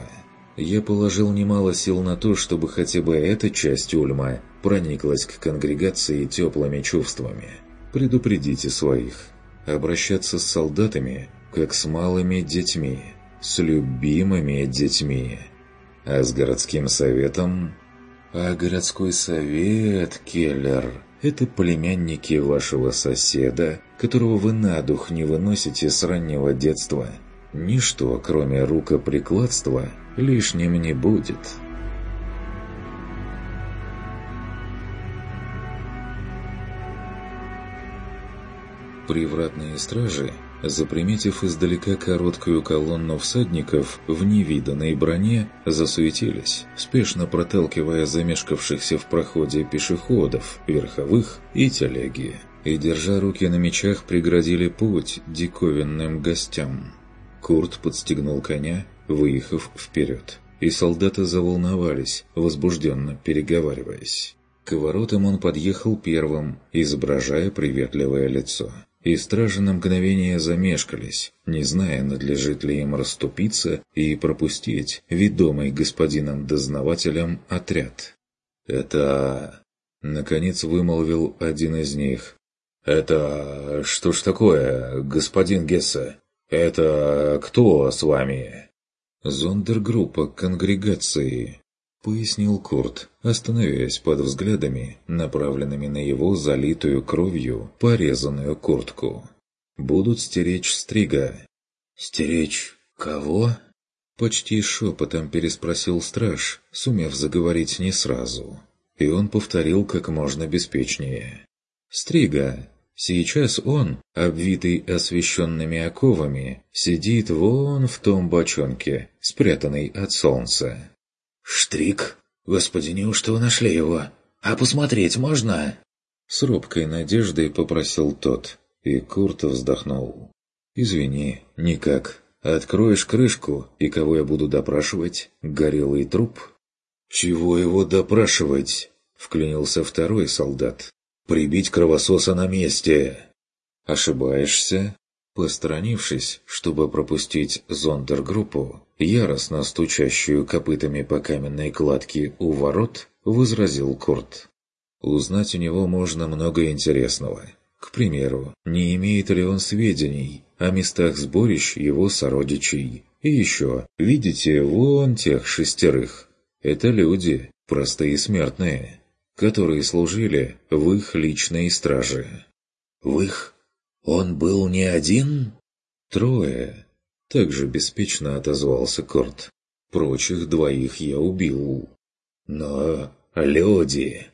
Я положил немало сил на то, чтобы хотя бы эта часть Ульма прониклась к конгрегации теплыми чувствами. Предупредите своих. Обращаться с солдатами, как с малыми детьми, с любимыми детьми. А с городским советом... А городской совет, Келлер, это племянники вашего соседа, которого вы на дух не выносите с раннего детства. Ничто, кроме рукоприкладства, лишним не будет. Привратные стражи, заприметив издалека короткую колонну всадников в невиданной броне, засуетились, спешно проталкивая замешкавшихся в проходе пешеходов, верховых и телеги, и, держа руки на мечах, преградили путь диковинным гостям. Курт подстегнул коня, выехав вперед, и солдаты заволновались, возбужденно переговариваясь. К воротам он подъехал первым, изображая приветливое лицо. И стражи на мгновение замешкались, не зная, надлежит ли им расступиться и пропустить ведомый господином-дознавателем отряд. «Это...» — наконец вымолвил один из них. «Это... что ж такое, господин Гессе? Это кто с вами?» «Зондергруппа конгрегации», — пояснил Курт, остановясь под взглядами, направленными на его залитую кровью порезанную куртку. «Будут стеречь Стрига». «Стеречь кого?» — почти шепотом переспросил страж, сумев заговорить не сразу. И он повторил как можно беспечнее. «Стрига. Сейчас он, обвитый освещенными оковами, сидит вон в том бочонке, спрятанный от солнца». «Штрик? Господи, неужто вы нашли его? А посмотреть можно?» С робкой надеждой попросил тот, и Курт вздохнул. «Извини, никак. Откроешь крышку, и кого я буду допрашивать? Горелый труп?» «Чего его допрашивать?» — вклинился второй солдат. «Прибить кровососа на месте!» «Ошибаешься?» Посторонившись, чтобы пропустить зондергруппу, яростно стучащую копытами по каменной кладке у ворот, возразил Курт. Узнать у него можно много интересного. К примеру, не имеет ли он сведений о местах сборищ его сородичей. И еще, видите, вон тех шестерых. Это люди, простые смертные, которые служили в их личной страже. В их? Он был не один? Трое. Также беспечно отозвался Корт. Прочих двоих я убил. Но люди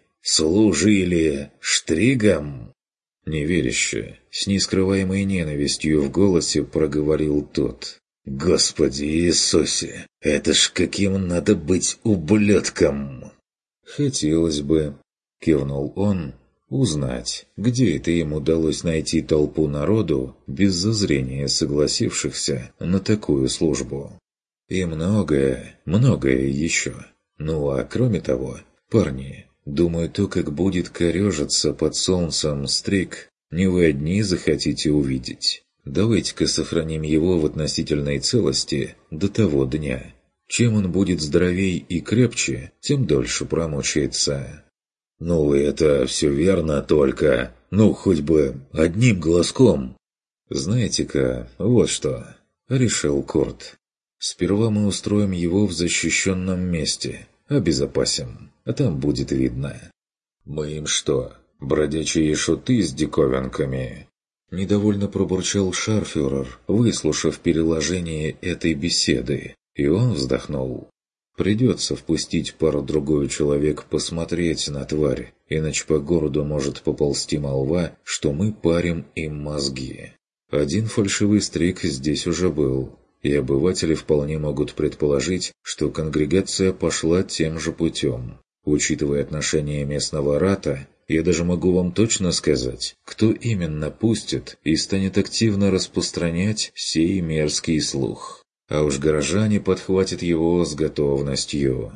служили штригам? Неверяще, с нескрываемой ненавистью в голосе проговорил тот. «Господи Иисусе, это ж каким надо быть ублюдком!» «Хотелось бы», — кивнул он, — «узнать, где это им удалось найти толпу народу, без зазрения согласившихся на такую службу. И многое, многое еще. Ну а кроме того, парни, думаю, то, как будет корежиться под солнцем Стрик, не вы одни захотите увидеть. Давайте-ка сохраним его в относительной целости до того дня. Чем он будет здоровей и крепче, тем дольше промучается». «Ну, это все верно, только... Ну, хоть бы одним глазком». «Знаете-ка, вот что», — решил Корт. «Сперва мы устроим его в защищенном месте, обезопасим, а там будет видно». «Мы им что, бродячие шуты с диковинками?» Недовольно пробурчал шарфюрер, выслушав переложение этой беседы, и он вздохнул. «Придется впустить пару-другой человек посмотреть на тварь, иначе по городу может поползти молва, что мы парим им мозги. Один фальшивый стрик здесь уже был, и обыватели вполне могут предположить, что конгрегация пошла тем же путем. Учитывая отношение местного рата, я даже могу вам точно сказать, кто именно пустит и станет активно распространять сей мерзкий слух. А уж горожане подхватят его с готовностью».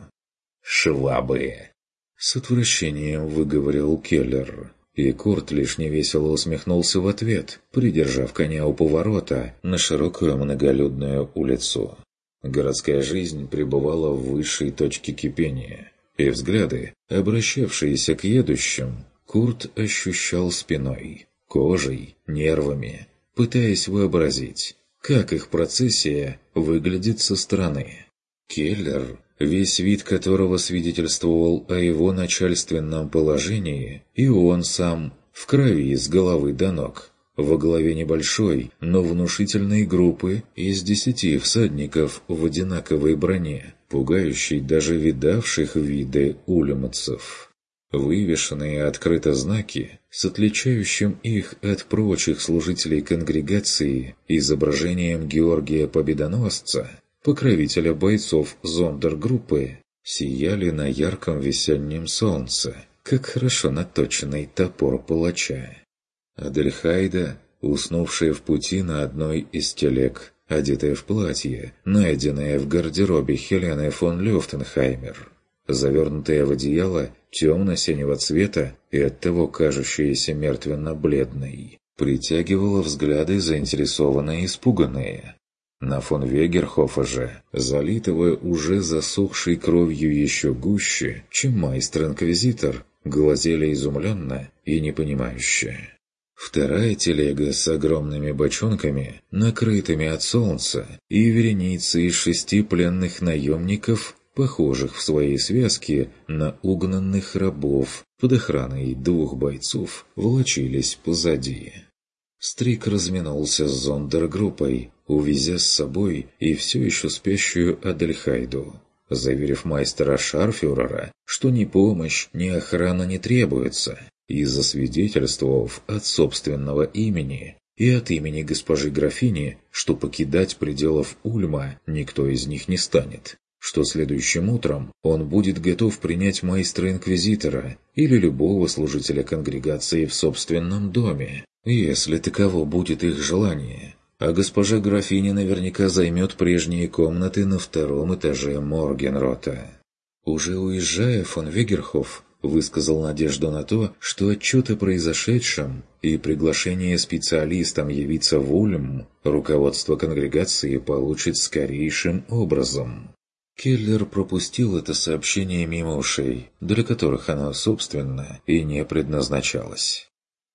«Швабы!» С отвращением выговорил Келлер. И Корт лишь невесело усмехнулся в ответ, придержав коня у поворота на широкую многолюдную улицу. Городская жизнь пребывала в высшей точке кипения, и взгляды, обращавшиеся к едущим, Курт ощущал спиной, кожей, нервами, пытаясь вообразить, как их процессия выглядит со стороны. Келлер, весь вид которого свидетельствовал о его начальственном положении, и он сам в крови с головы до ног, во главе небольшой, но внушительной группы из десяти всадников в одинаковой броне, пугающей даже видавших виды ульмцев. Вывешенные открыто знаки с отличающим их от прочих служителей конгрегации изображением Георгия Победоносца, покровителя бойцов зондергруппы, сияли на ярком весеннем солнце, как хорошо наточенный топор палача. Адельхайда, уснувшая в пути на одной из телег, одетая в платье, найденное в гардеробе Хелены фон Люфтенхаймер, завернутая в одеяло темно-синего цвета и оттого кажущаяся мертвенно-бледной, притягивала взгляды заинтересованные и испуганные. На фон Вегерхофа же, залитого уже засохшей кровью еще гуще, чем майстер-инквизитор, глазели изумленно и непонимающе. Вторая телега с огромными бочонками, накрытыми от солнца, и вереницей из шести пленных наемников, похожих в своей связке на угнанных рабов, под охраной двух бойцов, волочились позади. Стрик разминулся с зондергруппой, увезя с собой и все еще спящую Адельхайду, заверив майстера шарфюрера, что ни помощь, ни охрана не требуется, и засвидетельствовав от собственного имени и от имени госпожи графини, что покидать пределов Ульма никто из них не станет, что следующим утром он будет готов принять майстра-инквизитора или любого служителя конгрегации в собственном доме, если таково будет их желание, а госпожа графиня наверняка займет прежние комнаты на втором этаже Моргенрота. Уже уезжая, фон Вегерхоф высказал надежду на то, что отчет о произошедшем и приглашение специалистам явиться в Ульм руководство конгрегации получит скорейшим образом. Келлер пропустил это сообщение мимо ушей, для которых оно, собственно, и не предназначалось.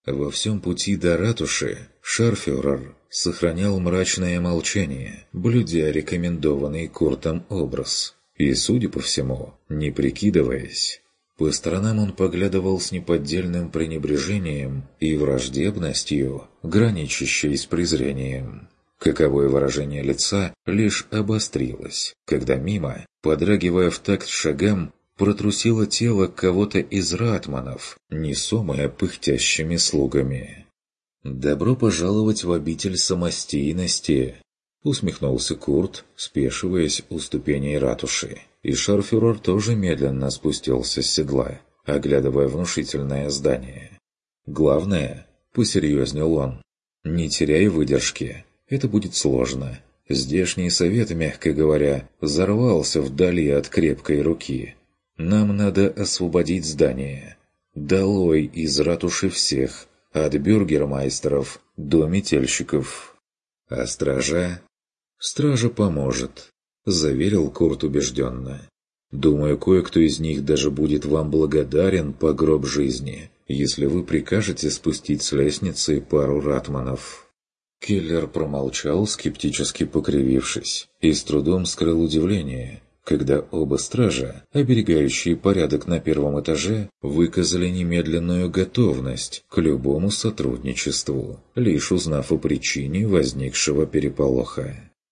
Во всем пути до ратуши шарфюрер сохранял мрачное молчание, блюдя рекомендованный Куртом образ. И, судя по всему, не прикидываясь. По сторонам он поглядывал с неподдельным пренебрежением и враждебностью, граничащей с презрением. Каковое выражение лица лишь обострилось, когда мимо, подрагивая в такт шагам, протрусило тело кого-то из ратманов, несомое пыхтящими слугами. «Добро пожаловать в обитель самостийности!» — усмехнулся Курт, спешиваясь у ступеней ратуши. И шарфюрер тоже медленно спустился с седла, оглядывая внушительное здание. «Главное», — посерьезнел он, — «не теряй выдержки. Это будет сложно. Здешний совет, мягко говоря, взорвался вдали от крепкой руки. Нам надо освободить здание. Долой из ратуши всех, от бюргермайстеров до метельщиков. А стража? Стража поможет», — заверил Курт убежденно. «Думаю, кое-кто из них даже будет вам благодарен по гроб жизни, если вы прикажете спустить с лестницы пару ратманов». Келлер промолчал, скептически покривившись, и с трудом скрыл удивление, когда оба стража, оберегающие порядок на первом этаже, выказали немедленную готовность к любому сотрудничеству, лишь узнав о причине возникшего переполоха.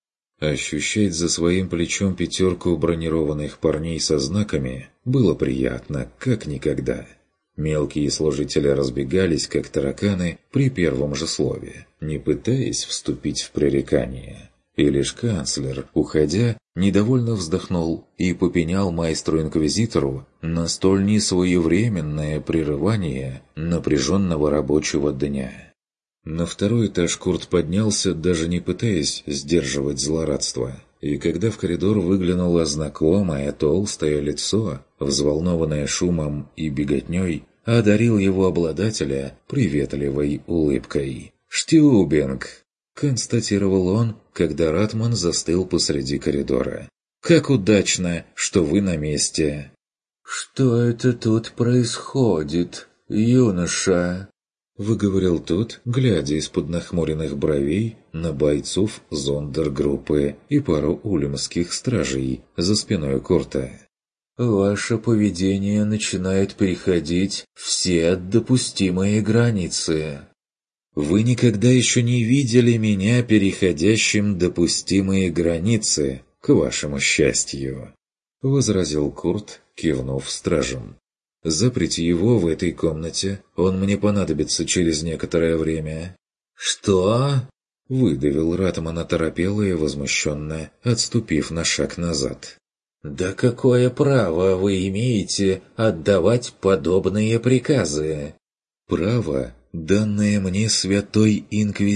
Ощущать за своим плечом пятерку бронированных парней со знаками было приятно, как никогда. Мелкие служители разбегались, как тараканы, при первом же слове, не пытаясь вступить в пререкание. И лишь канцлер, уходя, недовольно вздохнул и попенял майстру-инквизитору на столь несвоевременное прерывание напряженного рабочего дня. На второй этаж Курт поднялся, даже не пытаясь сдерживать злорадство. И когда в коридор выглянуло знакомое толстое лицо, взволнованное шумом и беготней, одарил его обладателя приветливой улыбкой. «Штюбинг!» — констатировал он, когда ратман застыл посреди коридора. «Как удачно, что вы на месте!» «Что это тут происходит, юноша?» — выговорил тот, глядя из-под нахмуренных бровей на бойцов зондергруппы и пару ульмских стражей за спиной Курта. «Ваше поведение начинает переходить все допустимые границы». «Вы никогда еще не видели меня переходящим допустимые границы, к вашему счастью», — возразил Курт, кивнув стражам. «Заприте его в этой комнате, он мне понадобится через некоторое время». «Что?» — выдавил ратман оторопело и возмущенно, отступив на шаг назад. «Да какое право вы имеете отдавать подобные приказы?» «Право, данное мне Святой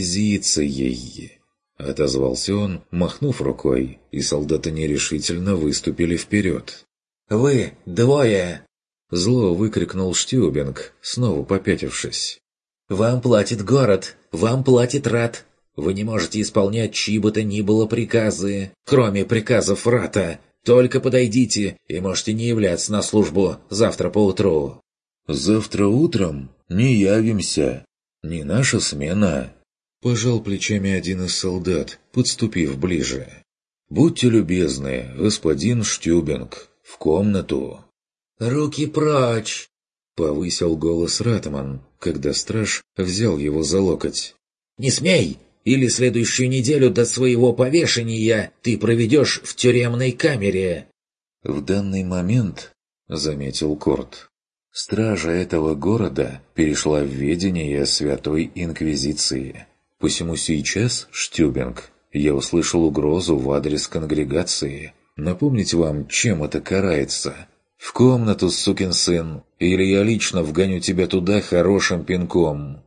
Инквизицией», — отозвался он, махнув рукой, и солдаты нерешительно выступили вперед. «Вы двое!» Зло выкрикнул Штюбинг, снова попятившись. «Вам платит город, вам платит рат. Вы не можете исполнять чьи бы то ни было приказы, кроме приказов рата. Только подойдите и можете не являться на службу завтра поутру». «Завтра утром не явимся. Не наша смена», — пожал плечами один из солдат, подступив ближе. «Будьте любезны, господин Штюбинг, в комнату». «Руки прочь!» — повысил голос ратман, когда страж взял его за локоть. «Не смей! Или следующую неделю до своего повешения ты проведешь в тюремной камере!» «В данный момент, — заметил Курт, — стража этого города перешла в ведение Святой Инквизиции. Посему сейчас, Штюбинг, я услышал угрозу в адрес конгрегации. Напомнить вам, чем это карается?» «В комнату, сукин сын, или я лично вгоню тебя туда хорошим пинком».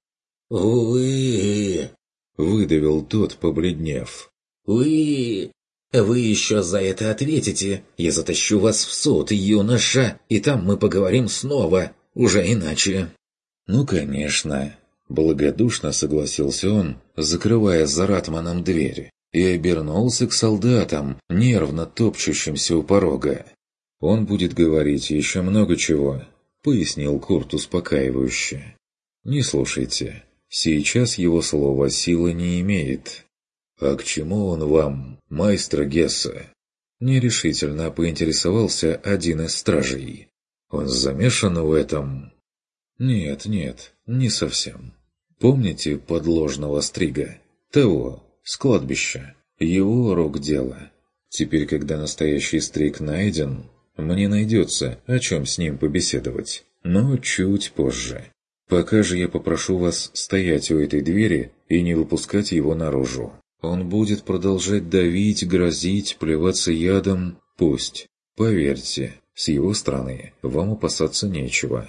«Вы...» — выдавил тот, побледнев. «Вы... Вы еще за это ответите. Я затащу вас в суд, юноша, и там мы поговорим снова, уже иначе». «Ну, конечно». Благодушно согласился он, закрывая за ратманом дверь, и обернулся к солдатам, нервно топчущимся у порога. «Он будет говорить еще много чего», — пояснил Курт успокаивающе. Не слушайте. Сейчас его слово силы не имеет. А к чему он вам, майстер Гессе? Нерешительно поинтересовался один из стражей. Он замешан в этом? Нет, нет, не совсем. Помните подложного стрига? Того, с кладбища. Его рук дело. Теперь, когда настоящий стриг найден, мне найдется, о чем с ним побеседовать. Но чуть позже. Пока же я попрошу вас стоять у этой двери и не выпускать его наружу. Он будет продолжать давить, грозить, плеваться ядом. Пусть. Поверьте, с его стороны вам опасаться нечего.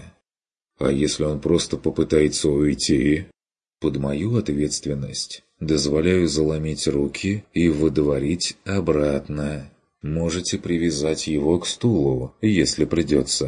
А если он просто попытается уйти? Под мою ответственность дозволяю заломить руки и выдворить обратно. Можете привязать его к стулу, если придется.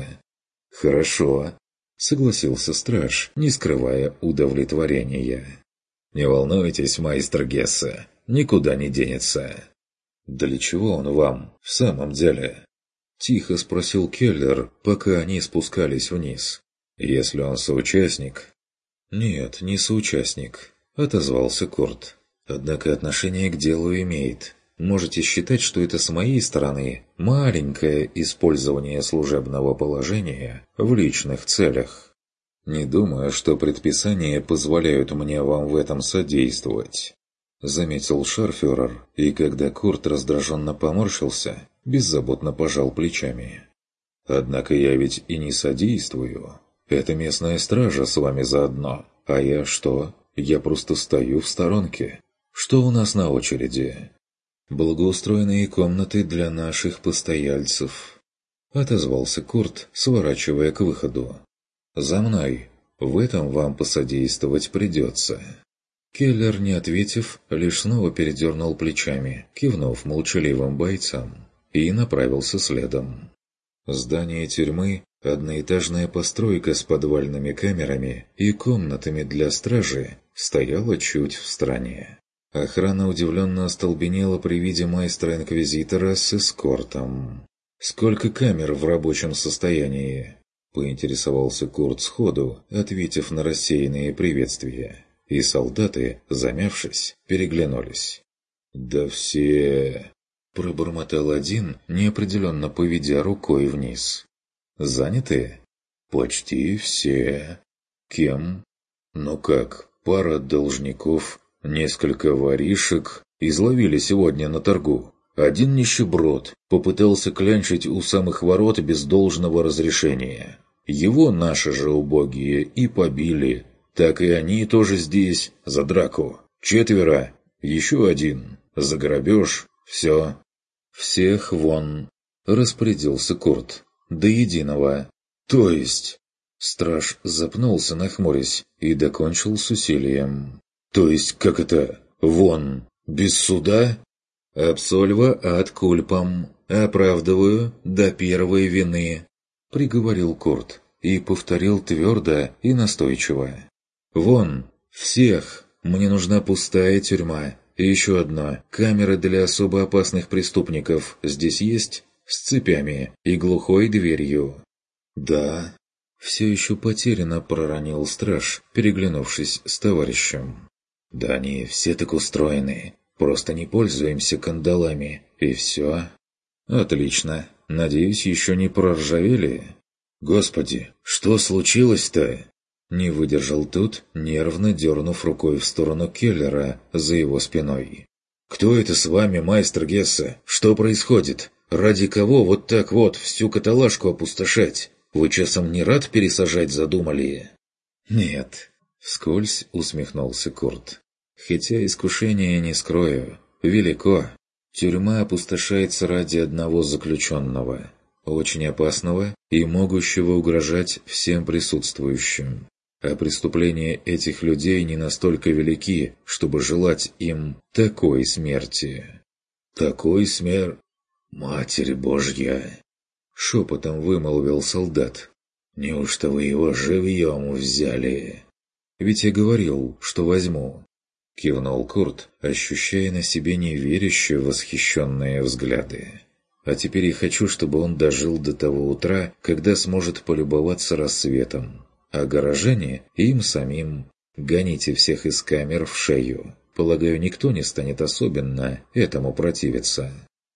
Хорошо, согласился страж, не скрывая удовлетворения. Не волнуйтесь, майстер Гессе, никуда не денется. Для чего он вам в самом деле? Тихо спросил Келлер, пока они спускались вниз. Если он соучастник... Нет, не соучастник, отозвался Курт. Однако отношение к делу имеет. Можете считать, что это с моей стороны маленькое использование служебного положения в личных целях. Не думаю, что предписания позволяют мне вам в этом содействовать, заметил шарфюрер, и когда Курт раздраженно поморщился, беззаботно пожал плечами. Однако я ведь и не содействую. Это местная стража с вами заодно. А я что? Я просто стою в сторонке. Что у нас на очереди? Благоустроенные комнаты для наших постояльцев. Отозвался Курт, сворачивая к выходу. За мной. В этом вам посодействовать придется. Келлер, не ответив, лишь снова передернул плечами, кивнув молчаливым бойцам, и направился следом. Здание тюрьмы – одноэтажная постройка с подвальными камерами и комнатами для стражи – стояла чуть в стороне. Охрана удивленно остолбенела при виде майстра-инквизитора с эскортом. «Сколько камер в рабочем состоянии?» – поинтересовался Курт сходу, ответив на рассеянные приветствия. И солдаты, замявшись, переглянулись. «Да все...» Пробормотал один, неопределенно поведя рукой вниз. «Заняты?» «Почти все». «Кем?» «Ну как, пара должников, несколько воришек изловили сегодня на торгу. Один нищеброд попытался клянчить у самых ворот без должного разрешения. Его наши же убогие и побили. Так и они тоже здесь, за драку. Четверо, еще один, за грабеж, все». «Всех вон!» – распорядился Курт. «До единого!» «То есть?» Страж запнулся, нахмурясь, и докончил с усилием. «То есть как это? Вон! Без суда?» «Абсольва ад кульпам. Оправдываю до первой вины», – приговорил Курт и повторил твердо и настойчиво. «Вон! Всех! Мне нужна пустая тюрьма. И еще одно. Камеры для особо опасных преступников здесь есть? С цепями и глухой дверью». «Да». Все еще потерянно проронил страж, переглянувшись с товарищем. «Да они все так устроены. Просто не пользуемся кандалами. И все». «Отлично. Надеюсь, еще не проржавели?» «Господи, что случилось-то?» Не выдержал тут, нервно дернув рукой в сторону Келлера за его спиной. «Кто это с вами, майстер Гессе? Что происходит? Ради кого вот так вот всю каталажку опустошать? Вы часом не рад пересажать задумали?» «Нет», — вскользь усмехнулся Курт. «Хотя искушение, не скрою, велико. Тюрьма опустошается ради одного заключенного, очень опасного и могущего угрожать всем присутствующим. А преступления этих людей не настолько велики, чтобы желать им такой смерти». «Такой смер... Матерь Божья!» — шепотом вымолвил солдат. «Неужто вы его живьем взяли?» «Ведь я говорил, что возьму», — кивнул Курт, ощущая на себе неверящие восхищенные взгляды. «А теперь я хочу, чтобы он дожил до того утра, когда сможет полюбоваться рассветом. а горожане им самим. Гоните всех из камер в шею. Полагаю, никто не станет особенно этому противиться.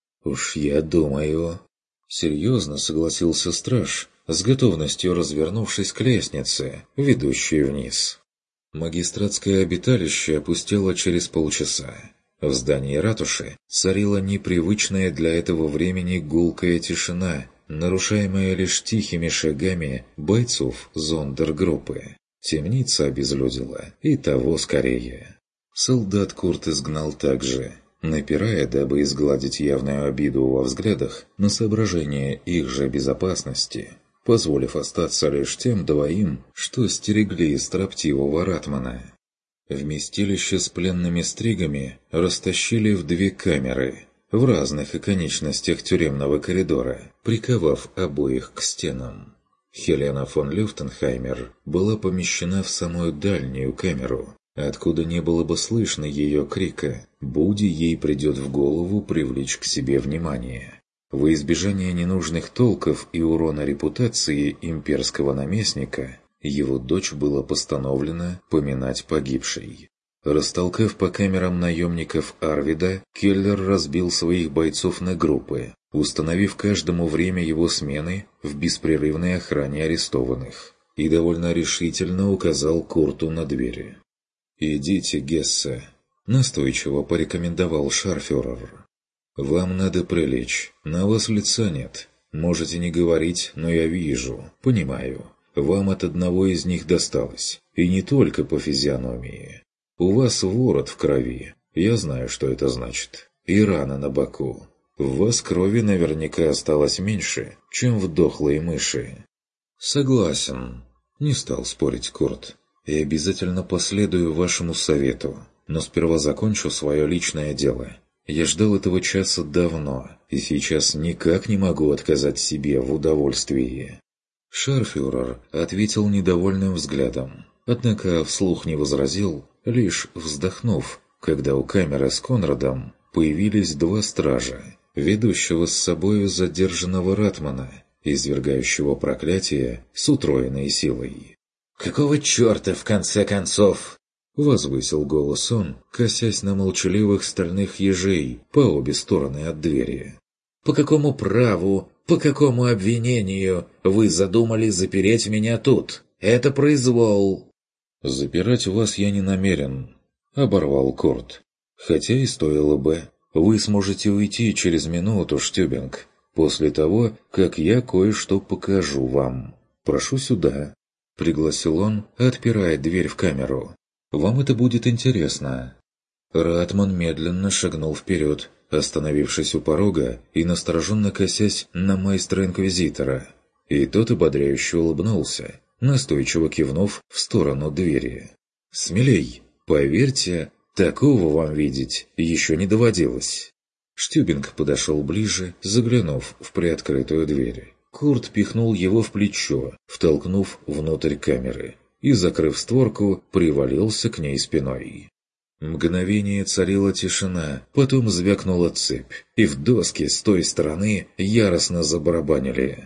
Уж я думаю... Серьезно согласился страж, с готовностью развернувшись к лестнице, ведущей вниз. Магистратское обиталище опустело через полчаса. В здании ратуши царила непривычная для этого времени гулкая тишина, нарушаемая лишь тихими шагами бойцов зондергруппы. Темница обезлюдила, и того скорее. Солдат Курт изгнал также, напирая, дабы изгладить явную обиду во взглядах на соображение их же безопасности, позволив остаться лишь тем двоим, что стерегли строптивого ратмана. Вместилище с пленными стригами растащили в две камеры, в разных оконечностях тюремного коридора, приковав обоих к стенам. Хелена фон Люфтенхаймер была помещена в самую дальнюю камеру, откуда не было бы слышно ее крика, будь ей придет в голову привлечь к себе внимание. Во избежание ненужных толков и урона репутации имперского наместника, его дочь было постановлено поминать погибшей. Растолкав по камерам наемников Арвида, Келлер разбил своих бойцов на группы, установив каждому время его смены в беспрерывной охране арестованных, и довольно решительно указал Курту на двери. «Идите, Гессе», — настойчиво порекомендовал шарфюрер. «Вам надо прилечь, на вас лица нет. Можете не говорить, но я вижу, понимаю. Вам от одного из них досталось, и не только по физиономии. У вас ворот в крови, я знаю, что это значит, и рана на боку. В вас крови наверняка осталось меньше, чем в дохлой мыши». «Согласен», — не стал спорить Курт. «И обязательно последую вашему совету, но сперва закончу свое личное дело. Я ждал этого часа давно, и сейчас никак не могу отказать себе в удовольствии». Шарфюрер ответил недовольным взглядом, однако вслух не возразил, лишь вздохнув, когда у камеры с Конрадом появились два стража, ведущего с собою задержанного ратмана, извергающего проклятие с утроенной силой. «Какого черта, в конце концов?» — возвысил голос он, косясь на молчаливых стальных ежей по обе стороны от двери. «По какому праву, по какому обвинению вы задумали запереть меня тут? Это произвол!» «Запирать вас я не намерен», — оборвал Курт. «Хотя и стоило бы. Вы сможете уйти через минуту, Штюбинг, после того, как я кое-что покажу вам. Прошу сюда», — пригласил он, отпирая дверь в камеру. «Вам это будет интересно». Ратман медленно шагнул вперед, остановившись у порога и настороженно косясь на майстра-инквизитора. И тот ободряюще улыбнулся, настойчиво кивнув в сторону двери. «Смелей! Поверьте, такого вам видеть еще не доводилось». Штюбинг подошел ближе, заглянув в приоткрытую дверь. Курт пихнул его в плечо, втолкнув внутрь камеры, и, закрыв створку, привалился к ней спиной. Мгновение царила тишина, потом звякнула цепь, и в доски с той стороны яростно забарабанили.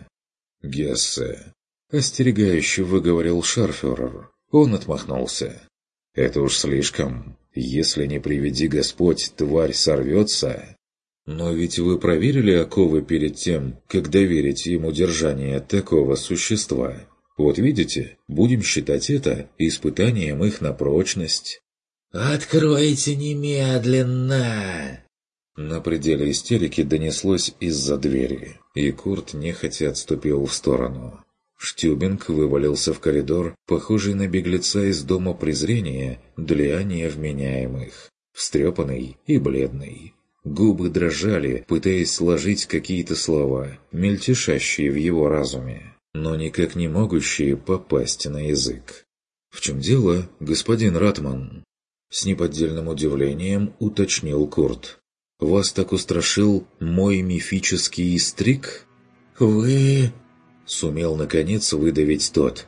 «Гессе», — остерегающе выговорил шарфюрер. Он отмахнулся. «Это уж слишком. Если не приведи Господь, тварь сорвется». «Но ведь вы проверили оковы перед тем, как доверить ему держание такого существа. Вот видите, будем считать это испытанием их на прочность». «Откройте немедленно!» На пределе истерики донеслось из-за двери, и Курт нехотя отступил в сторону. Штюбинг вывалился в коридор, похожий на беглеца из дома презрения для невменяемых, встрепанный и бледный. Губы дрожали, пытаясь сложить какие-то слова, мельтешащие в его разуме, но никак не могущие попасть на язык. «В чем дело, господин Ратман?» С неподдельным удивлением уточнил Курт. «Вас так устрашил мой мифический стриг?» «Вы...» — сумел наконец выдавить тот.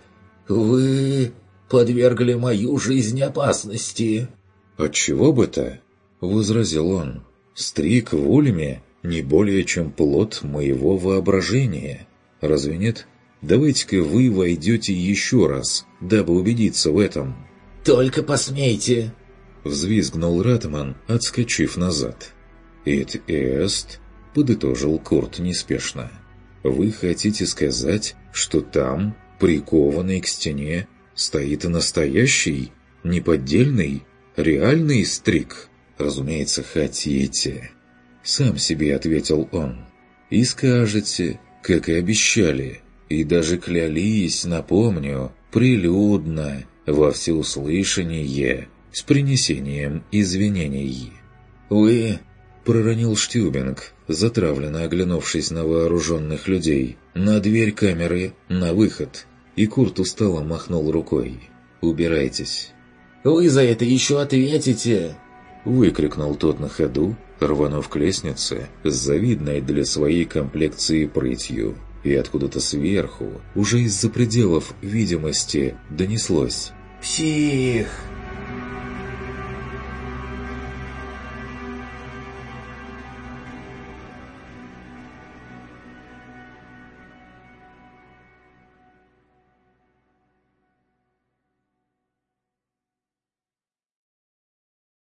«Вы подвергли мою жизнь опасности». «Отчего бы-то?» — возразил он. «Стриг в Ульме не более чем плод моего воображения. Разве нет? Давайте-ка вы войдете еще раз, дабы убедиться в этом». «Только посмейте!» — взвизгнул Ратман, отскочив назад. «It est», — подытожил Курт неспешно. «Вы хотите сказать, что там, прикованный к стене, стоит настоящий, неподдельный, реальный стрик?» «Разумеется, хотите», — сам себе ответил он. «И скажете, как и обещали, и даже клялись, напомню, прилюдно, во всеуслышание, с принесением извинений». «Вы...» — проронил Штюбинг, затравленно оглянувшись на вооруженных людей, на дверь камеры, на выход, и Курт устало махнул рукой. «Убирайтесь». «Вы за это еще ответите!» — выкрикнул тот на ходу, рванув к лестнице с завидной для своей комплекции прытью. И откуда-то сверху, уже из-за пределов видимости, донеслось: «Псих!»